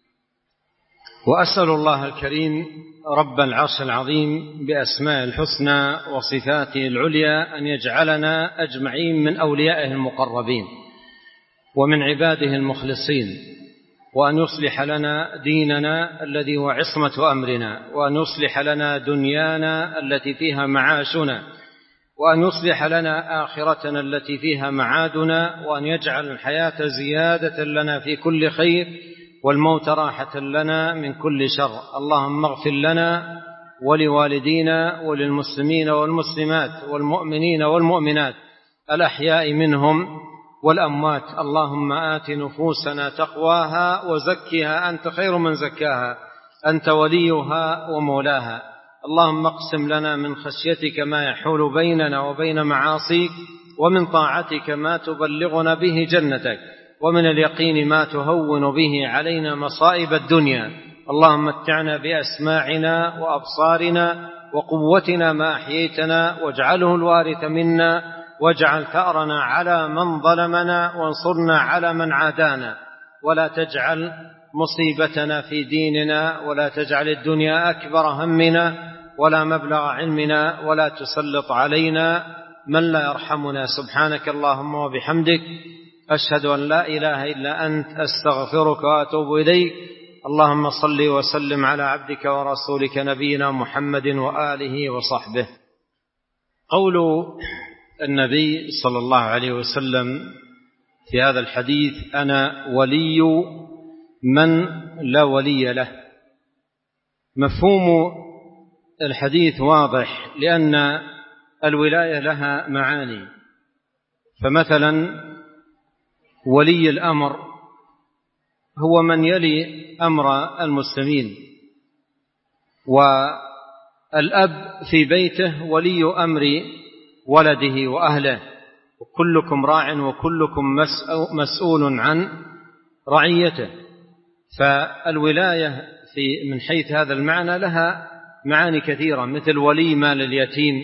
وأسأل الله الكريم رب العرش العظيم بأسماء الحسنى وصفاته العليا أن يجعلنا أجمعين من أوليائه المقربين ومن عباده المخلصين، وأن يصلح لنا ديننا الذي هو عصمة أمرنا، وأن يصلح لنا دنيانا التي فيها معاشنا، وأن يصلح لنا آخرتنا التي فيها معادنا، وأن يجعل الحياة زيادة لنا في كل خير والموت راحة لنا من كل شر. اللهم اغفر لنا ولوالدينا وللمسلمين والمسلمات والمؤمنين والمؤمنات الأحياء منهم والأموات. اللهم آت نفوسنا تقواها وزكها أنت خير من زكاها، أنت وليها ومولاها. اللهم اقسم لنا من خشيتك ما يحول بيننا وبين معاصيك، ومن طاعتك ما تبلغنا به جنتك، ومن اليقين ما تهون به علينا مصائب الدنيا. اللهم متعنا بأسماعنا وأبصارنا وقوتنا ما أحييتنا، واجعله الوارث منا، واجعل ثأرنا على من ظلمنا، وانصرنا على من عادانا، ولا تجعل مصيبتنا في ديننا، ولا تجعل الدنيا أكبر همنا ولا مبلغ علمنا، ولا تسلط علينا من لا يرحمنا. سبحانك اللهم وبحمدك، أشهد أن لا إله إلا أنت، أستغفرك وأتوب إليك. اللهم صل وسلم على عبدك ورسولك نبينا محمد وآله وصحبه. قول النبي صلى الله عليه وسلم في هذا الحديث: أنا ولي من لا ولي له. مفهوم الحديث واضح، لأن الولاية لها معاني. فمثلا ولي الأمر هو من يلي أمر المسلمين، والأب في بيته ولي أمر ولده وأهله، وكلكم راع وكلكم مسؤول عن رعيته. فالولاية من حيث هذا المعنى لها معاني كثيرة، مثل ولي مال اليتيم.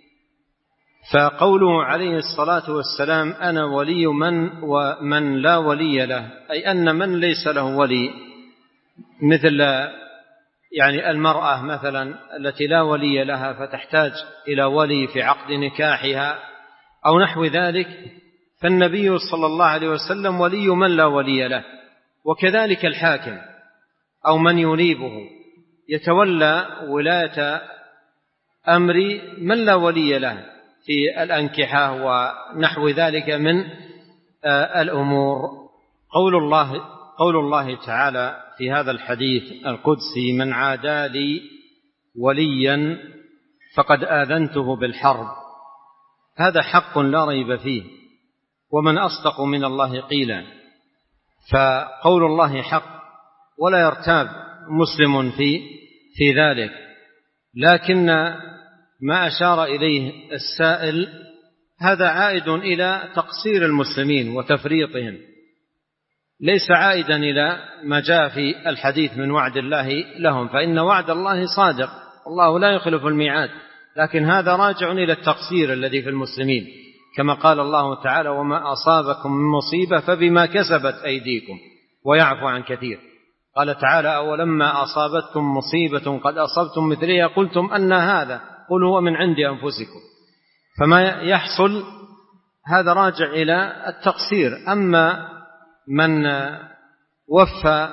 فقوله عليه الصلاة والسلام: أنا ولي من لا ولي له، أي أن من ليس له ولي، مثل يعني المرأة مثلا التي لا ولي لها فتحتاج إلى ولي في عقد نكاحها أو نحو ذلك، فالنبي صلى الله عليه وسلم ولي من لا ولي له. وكذلك الحاكم أو من ينيبه يتولى ولاية أمر من لا ولي له في الأنكحة ونحو ذلك من الأمور. قول الله تعالى في هذا الحديث القدسي: من عادى لي وليا فقد آذنته بالحرب. هذا حق لا ريب فيه، ومن أصدق من الله قيلا. فقول الله حق ولا يرتاب مسلم في ذلك. لكن ما أشار إليه السائل هذا عائد إلى تقصير المسلمين وتفريطهم، ليس عائدا إلى ما جاء في الحديث من وعد الله لهم، فإن وعد الله صادق، الله لا يخلف الميعاد، لكن هذا راجع إلى التقصير الذي في المسلمين، كما قال الله تعالى: وما أصابكم من مصيبة فبما كسبت أيديكم ويعفو عن كثير. قال تعالى: أولما أصابتكم مصيبة قد أصبتم مثلها قلتم أن هذا، قل هو من عند أنفسكم. فما يحصل هذا راجع إلى التقصير. أما من وفى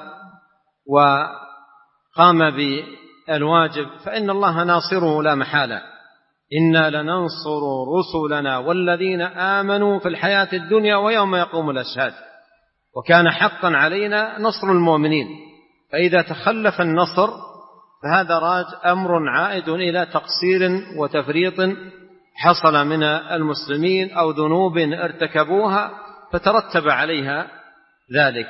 وقام بالواجب فإن الله ناصره لا محالة: إنا لننصر رسلنا والذين آمنوا في الحياة الدنيا ويوم يقوم الأشهاد، وكان حقا علينا نصر المؤمنين. فإذا تخلف النصر فهذا أمر عائد إلى تقصير وتفريط حصل من المسلمين أو ذنوب ارتكبوها فترتب عليها ذلك.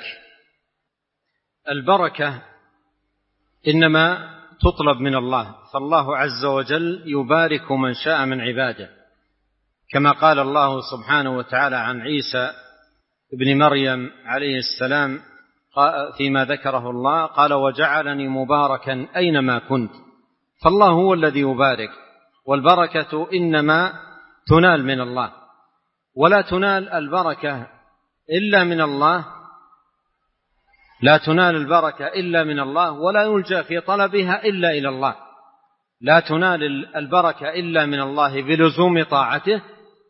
البركة إنما تطلب من الله، فالله عز وجل يبارك من شاء من عباده، كما قال الله سبحانه وتعالى عن عيسى ابن مريم عليه السلام فيما ذكره الله: قال: وجعلني مباركا أينما كنت. فالله هو الذي يبارك، والبركة إنما تنال من الله، ولا تنال البركة إلا من الله، لا تنال البركة إلا من الله، ولا يلجأ في طلبها إلا إلى الله. لا تنال البركة إلا من الله بلزوم طاعته،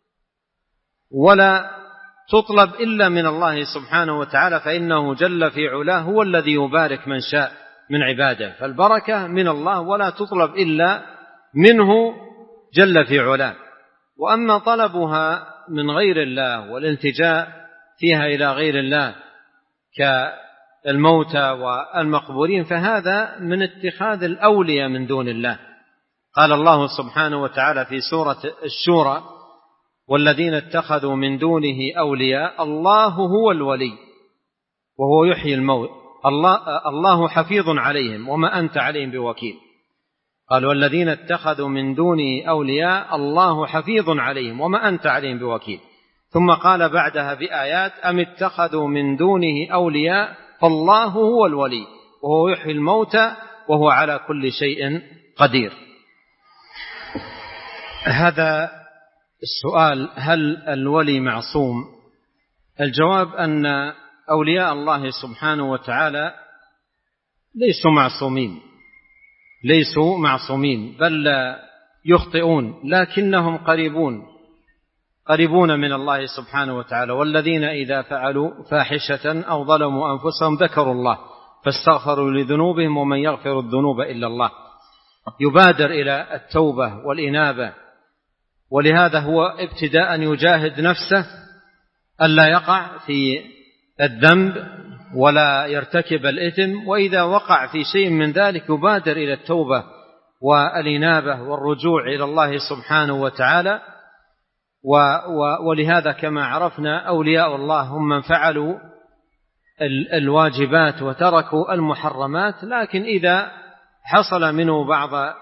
ولا تطلب إلا من الله سبحانه وتعالى، فإنه جل في علاه هو الذي يبارك من شاء من عباده. فالبركة من الله ولا تطلب إلا منه جل في علاه. وأما طلبها من غير الله والالتجاء فيها إلى غير الله كالموتى والمقبورين فهذا من اتخاذ الأولياء من دون الله. قال الله سبحانه وتعالى في سورة الشورى: والذين اتخذوا من دونه أولياء الله هو الولي وهو يحيي الموت الله حفيظ عليهم وما أنت عليهم بوكيل. قال: والذين اتخذوا من دونه أولياء الله حفيظ عليهم وما أنت عليهم بوكيل. ثم قال بعدها بآيات: أم اتخذوا من دونه أولياء فالله هو الولي وهو يحيي الموتى وهو على كل شيء قدير. هذا السؤال: هل الولي معصوم؟ الجواب أن أولياء الله سبحانه وتعالى ليسوا معصومين بل يخطئون، لكنهم قريبون من الله سبحانه وتعالى. والذين إذا فعلوا فاحشة أو ظلموا أنفسهم ذكروا الله فاستغفروا لذنوبهم ومن يغفر الذنوب إلا الله. يبادر إلى التوبة والإنابة، ولهذا هو ابتداء يجاهد نفسه ألا يقع في الذنب ولا يرتكب الإثم، وإذا وقع في شيء من ذلك يبادر إلى التوبة والإنابة والرجوع إلى الله سبحانه وتعالى. ولهذا كما عرفنا أولياء الله هم من فعلوا الواجبات وتركوا المحرمات، لكن إذا حصل منه بعض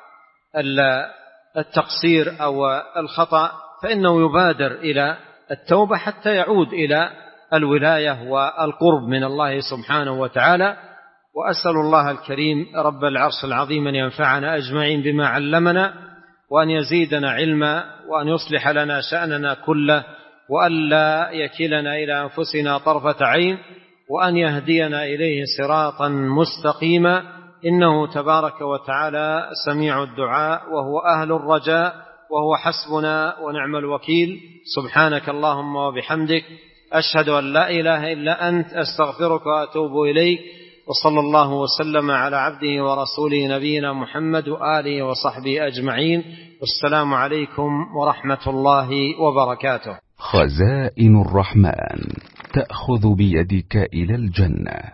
التقصير أو الخطأ فإنه يبادر إلى التوبة حتى يعود إلى الولاية والقرب من الله سبحانه وتعالى. وأسأل الله الكريم رب العرش العظيم أن ينفعنا أجمعين بما علمنا، وأن يزيدنا علما، وأن يصلح لنا شأننا كله، وأن لا يكلنا إلى أنفسنا طرفة عين، وأن يهدينا إليه صراطا مستقيما، إنه تبارك وتعالى سميع الدعاء وهو أهل الرجاء وهو حسبنا ونعم الوكيل. سبحانك اللهم وبحمدك، أشهد أن لا إله إلا أنت، أستغفرك وأتوب إليك. وصلى الله وسلم على عبده ورسوله نبينا محمد وآله وصحبه أجمعين، والسلام عليكم ورحمة الله وبركاته. خزائن الرحمن تأخذ بيدك إلى الجنة.